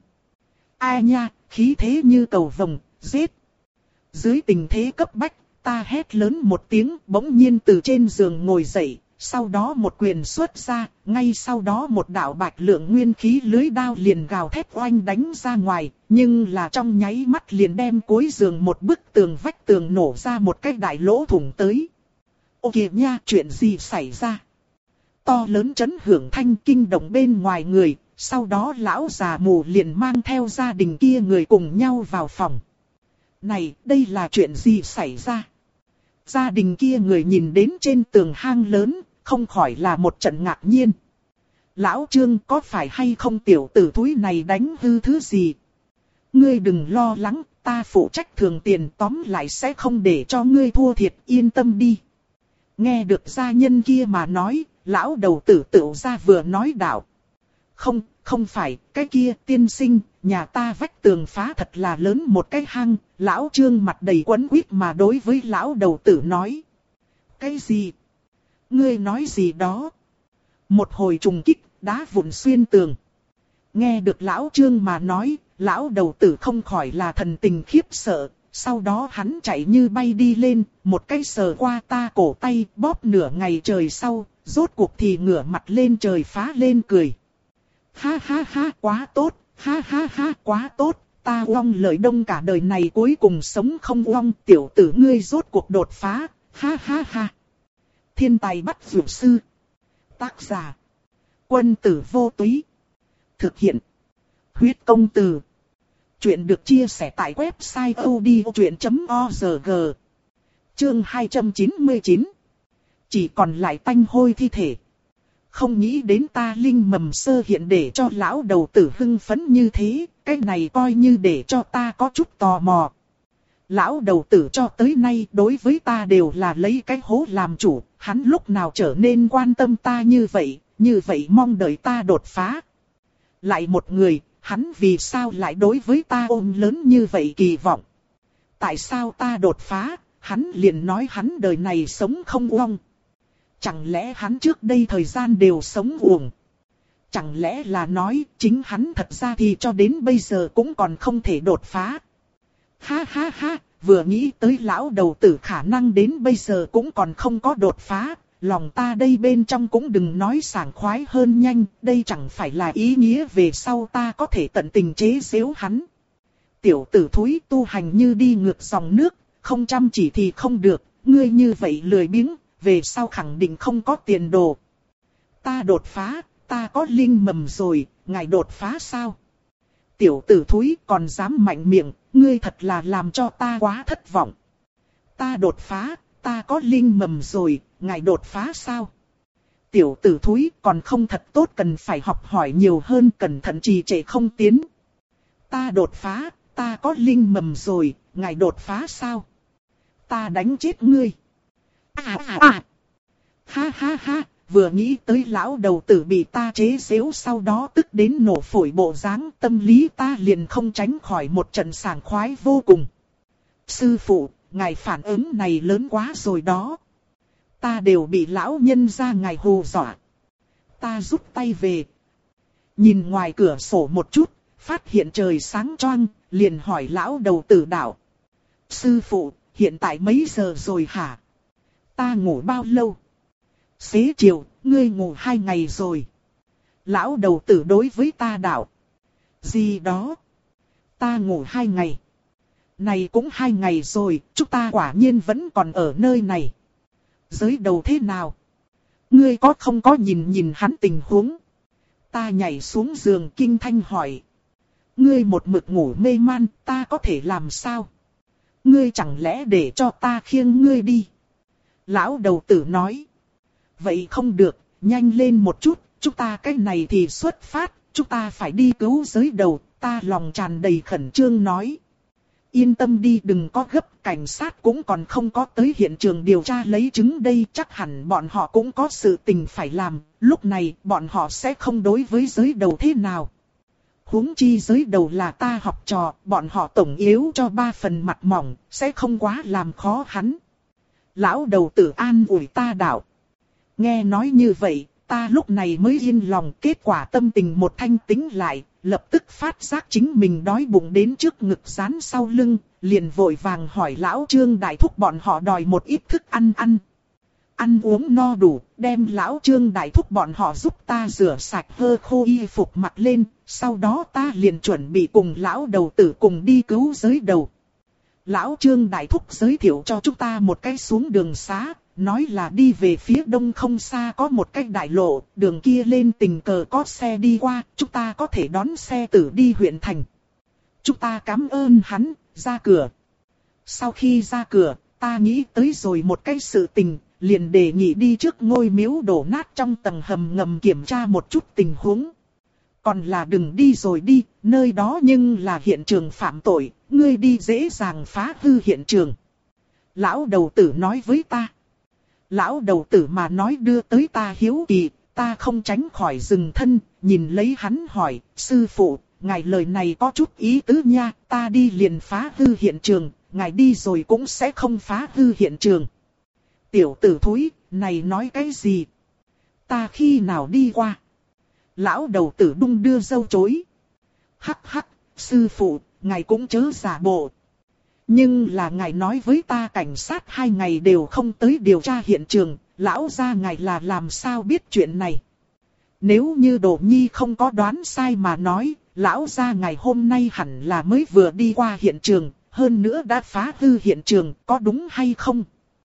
Speaker 1: Ai nha, khí thế như cầu vồng, giết. Dưới tình thế cấp bách, ta hét lớn một tiếng, bỗng nhiên từ trên giường ngồi dậy, sau đó một quyền xuất ra, ngay sau đó một đạo bạch lượng nguyên khí lưới đao liền gào thét oanh đánh ra ngoài, nhưng là trong nháy mắt liền đem cuối giường một bức tường vách tường nổ ra một cái đại lỗ thủng tới. Ô kìa nha, chuyện gì xảy ra? To lớn chấn hưởng thanh kinh động bên ngoài người, sau đó lão già mù liền mang theo gia đình kia người cùng nhau vào phòng. Này, đây là chuyện gì xảy ra? Gia đình kia người nhìn đến trên tường hang lớn, không khỏi là một trận ngạc nhiên. Lão Trương có phải hay không tiểu tử thúi này đánh hư thứ gì? Ngươi đừng lo lắng, ta phụ trách thường tiền tóm lại sẽ không để cho ngươi thua thiệt, yên tâm đi. Nghe được gia nhân kia mà nói, lão đầu tử tựu ra vừa nói đạo. Không, không phải, cái kia tiên sinh, nhà ta vách tường phá thật là lớn một cái hang, lão Trương mặt đầy quấn quýt mà đối với lão đầu tử nói. Cái gì? Ngươi nói gì đó? Một hồi trùng kích, đá vụn xuyên tường. Nghe được lão Trương mà nói, lão đầu tử không khỏi là thần tình khiếp sợ, sau đó hắn chạy như bay đi lên, một cái sờ qua ta cổ tay, bóp nửa ngày trời sau, rốt cuộc thì ngửa mặt lên trời phá lên cười. Ha ha ha, quá tốt, ha ha ha, quá tốt, ta oong lợi đông cả đời này cuối cùng sống không oong, tiểu tử ngươi rốt cuộc đột phá, ha ha ha. Thiên tài bắt dược sư. Tác giả. Quân tử vô túy. Thực hiện. Huyết công từ. Chuyện được chia sẻ tại website odchuyện chấm org. Chương hai trăm chín mươi chín. Chỉ còn lại tanh hôi thi thể. Không nghĩ đến ta linh mầm sơ hiện để cho lão đầu tử hưng phấn như thế, cái này coi như để cho ta có chút tò mò. Lão đầu tử cho tới nay đối với ta đều là lấy cái hố làm chủ, hắn lúc nào trở nên quan tâm ta như vậy, như vậy mong đợi ta đột phá. Lại một người, hắn vì sao lại đối với ta ôm lớn như vậy kỳ vọng? Tại sao ta đột phá, hắn liền nói hắn đời này sống không uong? Chẳng lẽ hắn trước đây thời gian đều sống uổng? Chẳng lẽ là nói chính hắn thật ra thì cho đến bây giờ cũng còn không thể đột phá? Ha ha ha, vừa nghĩ tới lão đầu tử khả năng đến bây giờ cũng còn không có đột phá, lòng ta đây bên trong cũng đừng nói sảng khoái hơn nhanh, đây chẳng phải là ý nghĩa về sau ta có thể tận tình chế giễu hắn. Tiểu tử thúi, tu hành như đi ngược dòng nước, không chăm chỉ thì không được, ngươi như vậy lười biếng, về sau khẳng định không có tiền đồ. Ta đột phá, ta có linh mầm rồi, ngài đột phá sao? Tiểu tử thúi còn dám mạnh miệng, ngươi thật là làm cho ta quá thất vọng. Ta đột phá, ta có linh mầm rồi, ngài đột phá sao? Tiểu tử thúi còn không thật tốt, cần phải học hỏi nhiều hơn, cẩn thận trì trệ không tiến. Ta đột phá, ta có linh mầm rồi, ngài đột phá sao? Ta đánh chết ngươi. À à à. Ha ha ha, vừa nghĩ tới lão đầu tử bị ta chế giễu sau đó tức đến nổ phổi bộ dáng, tâm lý ta liền không tránh khỏi một trận sảng khoái vô cùng. Sư phụ, ngài phản ứng này lớn quá rồi đó. Ta đều bị lão nhân ra ngài hù dọa. Ta rút tay về. Nhìn ngoài cửa sổ một chút, phát hiện trời sáng choang, liền hỏi lão đầu tử đạo. Sư phụ, hiện tại mấy giờ rồi hả? Ta ngủ bao lâu? Xế chiều, ngươi ngủ hai ngày rồi. Lão đầu tử đối với ta đạo. Gì đó? Ta ngủ hai ngày. Này cũng hai ngày rồi, chúng ta quả nhiên vẫn còn ở nơi này. Giới đầu thế nào? Ngươi có không có nhìn nhìn hắn tình huống? Ta nhảy xuống giường kinh thanh hỏi. Ngươi một mực ngủ mê man, ta có thể làm sao? Ngươi chẳng lẽ để cho ta khiêng ngươi đi? Lão đầu tử nói. Vậy không được, nhanh lên một chút, chúng ta cái này thì xuất phát, chúng ta phải đi cứu giới đầu, ta lòng tràn đầy khẩn trương nói. Yên tâm đi, đừng có gấp, cảnh sát cũng còn không có tới hiện trường điều tra lấy chứng đây, chắc hẳn bọn họ cũng có sự tình phải làm, lúc này bọn họ sẽ không đối với giới đầu thế nào. Huống chi giới đầu là ta học trò, bọn họ tổng yếu cho ba phần mặt mỏng, sẽ không quá làm khó hắn. Lão đầu tử an ủi ta đạo. Nghe nói như vậy, ta lúc này mới yên lòng, kết quả tâm tình một thanh tĩnh lại, lập tức phát giác chính mình đói bụng đến trước ngực dán sau lưng, liền vội vàng hỏi lão Trương Đại Thúc bọn họ đòi một ít thức ăn ăn. Ăn uống no đủ, đem lão Trương Đại Thúc bọn họ giúp ta rửa sạch hơ khô y phục mặc lên, sau đó ta liền chuẩn bị cùng lão đầu tử cùng đi cứu giới đầu. Lão Trương Đại Thúc giới thiệu cho chúng ta một cái xuống đường xá, nói là đi về phía đông không xa có một cái đại lộ, đường kia lên tình cờ có xe đi qua, chúng ta có thể đón xe tử đi huyện thành. Chúng ta cảm ơn hắn, ra cửa. Sau khi ra cửa, ta nghĩ tới rồi một cái sự tình, liền đề nghị đi trước ngôi miếu đổ nát trong tầng hầm ngầm kiểm tra một chút tình huống. Còn là đừng đi rồi đi, nơi đó nhưng là hiện trường phạm tội, ngươi đi dễ dàng phá hư hiện trường. Lão đầu tử nói với ta. Lão đầu tử mà nói đưa tới ta hiếu kỳ, ta không tránh khỏi dừng thân, nhìn lấy hắn hỏi, sư phụ, ngài lời này có chút ý tứ nha, ta đi liền phá hư hiện trường, ngài đi rồi cũng sẽ không phá hư hiện trường. Tiểu tử thúi, này nói cái gì? Ta khi nào đi qua? Lão đầu tử đung đưa dâu chối. Hắc hắc, sư phụ, ngài cũng chớ giả bộ. Nhưng là ngài nói với ta cảnh sát hai ngày đều không tới điều tra hiện trường, lão gia ngài là làm sao biết chuyện này? Nếu như Đỗ Nhi không có đoán sai mà nói, lão gia ngài hôm nay hẳn là mới vừa đi qua hiện trường, hơn nữa đã phá hư hiện trường, có đúng hay không?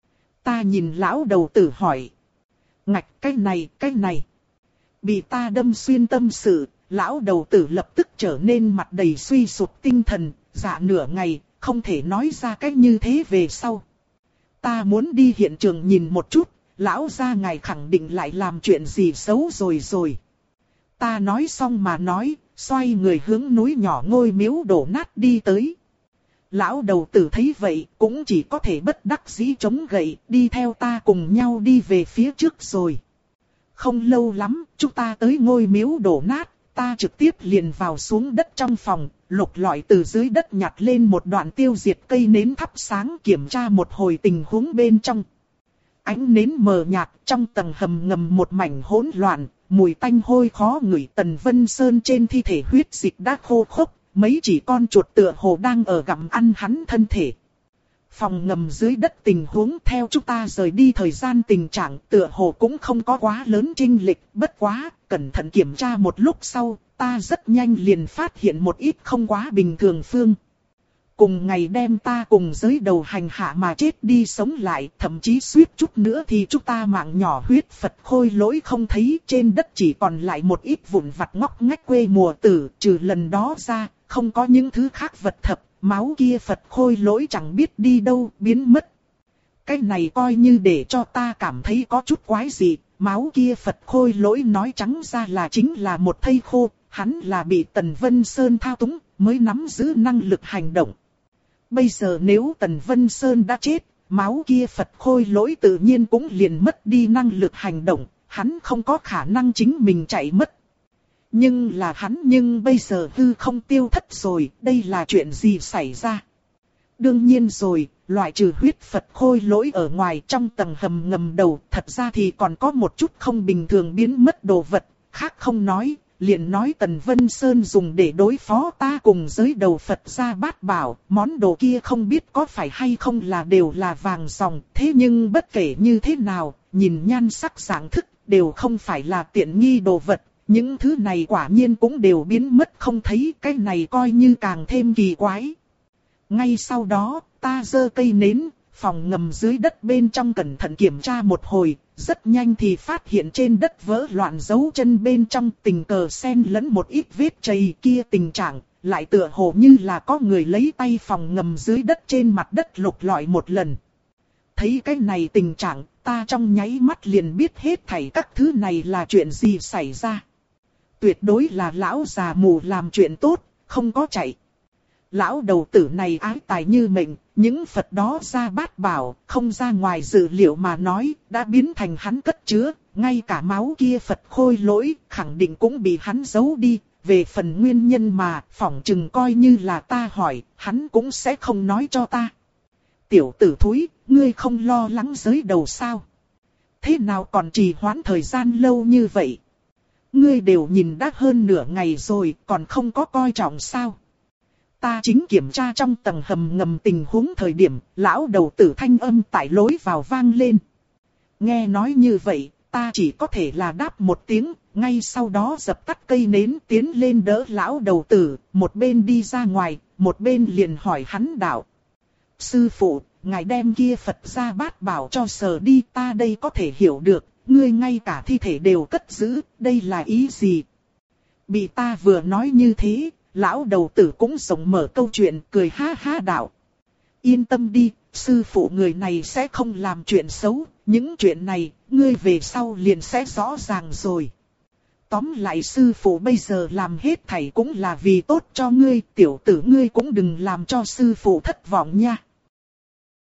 Speaker 1: Ta nhìn lão đầu tử hỏi. Ngạch, cái này, cái này. Bị ta đâm xuyên tâm sự, lão đầu tử lập tức trở nên mặt đầy suy sụp tinh thần, dạ nửa ngày, không thể nói ra cách như thế về sau. Ta muốn đi hiện trường nhìn một chút, lão gia ngài khẳng định lại làm chuyện gì xấu rồi rồi. Ta nói xong mà nói, xoay người hướng núi nhỏ ngôi miếu đổ nát đi tới. Lão đầu tử thấy vậy, cũng chỉ có thể bất đắc dĩ chống gậy, đi theo ta cùng nhau đi về phía trước rồi. Không lâu lắm, chúng ta tới ngôi miếu đổ nát, ta trực tiếp liền vào xuống đất trong phòng, lục lọi từ dưới đất nhặt lên một đoạn tiêu diệt cây nến thắp sáng kiểm tra một hồi tình huống bên trong. Ánh nến mờ nhạt, trong tầng hầm ngầm một mảnh hỗn loạn, mùi tanh hôi khó ngửi. Tần Vân Sơn trên thi thể huyết dịch đã khô khốc, mấy chỉ con chuột tựa hồ đang ở gặm ăn hắn thân thể. Phòng ngầm dưới đất tình huống theo chúng ta rời đi thời gian tình trạng tựa hồ cũng không có quá lớn chênh lệch, bất quá, cẩn thận kiểm tra một lúc sau, ta rất nhanh liền phát hiện một ít không quá bình thường phương. Cùng ngày đem ta cùng giới đầu hành hạ mà chết đi sống lại, thậm chí suýt chút nữa thì chúng ta mạng nhỏ huyết Phật khôi lỗi không thấy, trên đất chỉ còn lại một ít vụn vặt ngóc ngách quê mùa tử, trừ lần đó ra, không có những thứ khác vật thập, máu kia Phật khôi lỗi chẳng biết đi đâu, biến mất. Cái này coi như để cho ta cảm thấy có chút quái dị, máu kia Phật khôi lỗi nói trắng ra là chính là một thây khô, hắn là bị Tần Vân Sơn thao túng, mới nắm giữ năng lực hành động. Bây giờ nếu Tần Vân Sơn đã chết, máu kia Phật khôi lỗi tự nhiên cũng liền mất đi năng lực hành động, hắn không có khả năng chính mình chạy mất. Nhưng là hắn nhưng bây giờ hư không tiêu thất rồi, đây là chuyện gì xảy ra? Đương nhiên rồi, loại trừ huyết Phật khôi lỗi ở ngoài trong tầng hầm ngầm đầu, thật ra thì còn có một chút không bình thường biến mất đồ vật, khác không nói. Liền nói Tần Vân Sơn dùng để đối phó ta cùng giới đầu Phật gia bát bảo, món đồ kia không biết có phải hay không là đều là vàng ròng, thế nhưng bất kể như thế nào, nhìn nhan sắc dạng thức, đều không phải là tiện nghi đồ vật, những thứ này quả nhiên cũng đều biến mất không thấy, cái này coi như càng thêm kỳ quái. Ngay sau đó, ta giơ cây nến, phòng ngầm dưới đất bên trong cẩn thận kiểm tra một hồi, rất nhanh thì phát hiện trên đất vỡ loạn dấu chân bên trong tình cờ xen lẫn một ít vết chày kia tình trạng, lại tựa hồ như là có người lấy tay phòng ngầm dưới đất trên mặt đất lục lọi một lần. Thấy cái này tình trạng, ta trong nháy mắt liền biết hết thảy các thứ này là chuyện gì xảy ra. Tuyệt đối là lão già mù làm chuyện tốt, không có chạy. Lão đầu tử này ái tài như mệnh, những Phật đó ra bát bảo, không ra ngoài dự liệu mà nói, đã biến thành hắn cất chứa, ngay cả máu kia Phật khôi lỗi, khẳng định cũng bị hắn giấu đi, về phần nguyên nhân mà, phỏng chừng coi như là ta hỏi, hắn cũng sẽ không nói cho ta. Tiểu tử thúi, ngươi không lo lắng giới đầu sao? Thế nào còn trì hoãn thời gian lâu như vậy? Ngươi đều nhìn đã hơn nửa ngày rồi, còn không có coi trọng sao? Ta chính kiểm tra trong tầng hầm ngầm tình huống thời điểm, lão đầu tử thanh âm tại lối vào vang lên. Nghe nói như vậy, ta chỉ có thể là đáp một tiếng, ngay sau đó dập tắt cây nến tiến lên đỡ lão đầu tử, một bên đi ra ngoài, một bên liền hỏi hắn đạo. Sư phụ, ngài đem kia Phật gia bát bảo cho sờ đi, ta đây có thể hiểu được, ngươi ngay cả thi thể đều cất giữ, đây là ý gì? Bị ta vừa nói như thế, lão đầu tử cũng rộng mở câu chuyện, cười ha ha đạo. Yên tâm đi, sư phụ người này sẽ không làm chuyện xấu, những chuyện này, ngươi về sau liền sẽ rõ ràng rồi. Tóm lại sư phụ bây giờ làm hết thảy cũng là vì tốt cho ngươi, tiểu tử ngươi cũng đừng làm cho sư phụ thất vọng nha.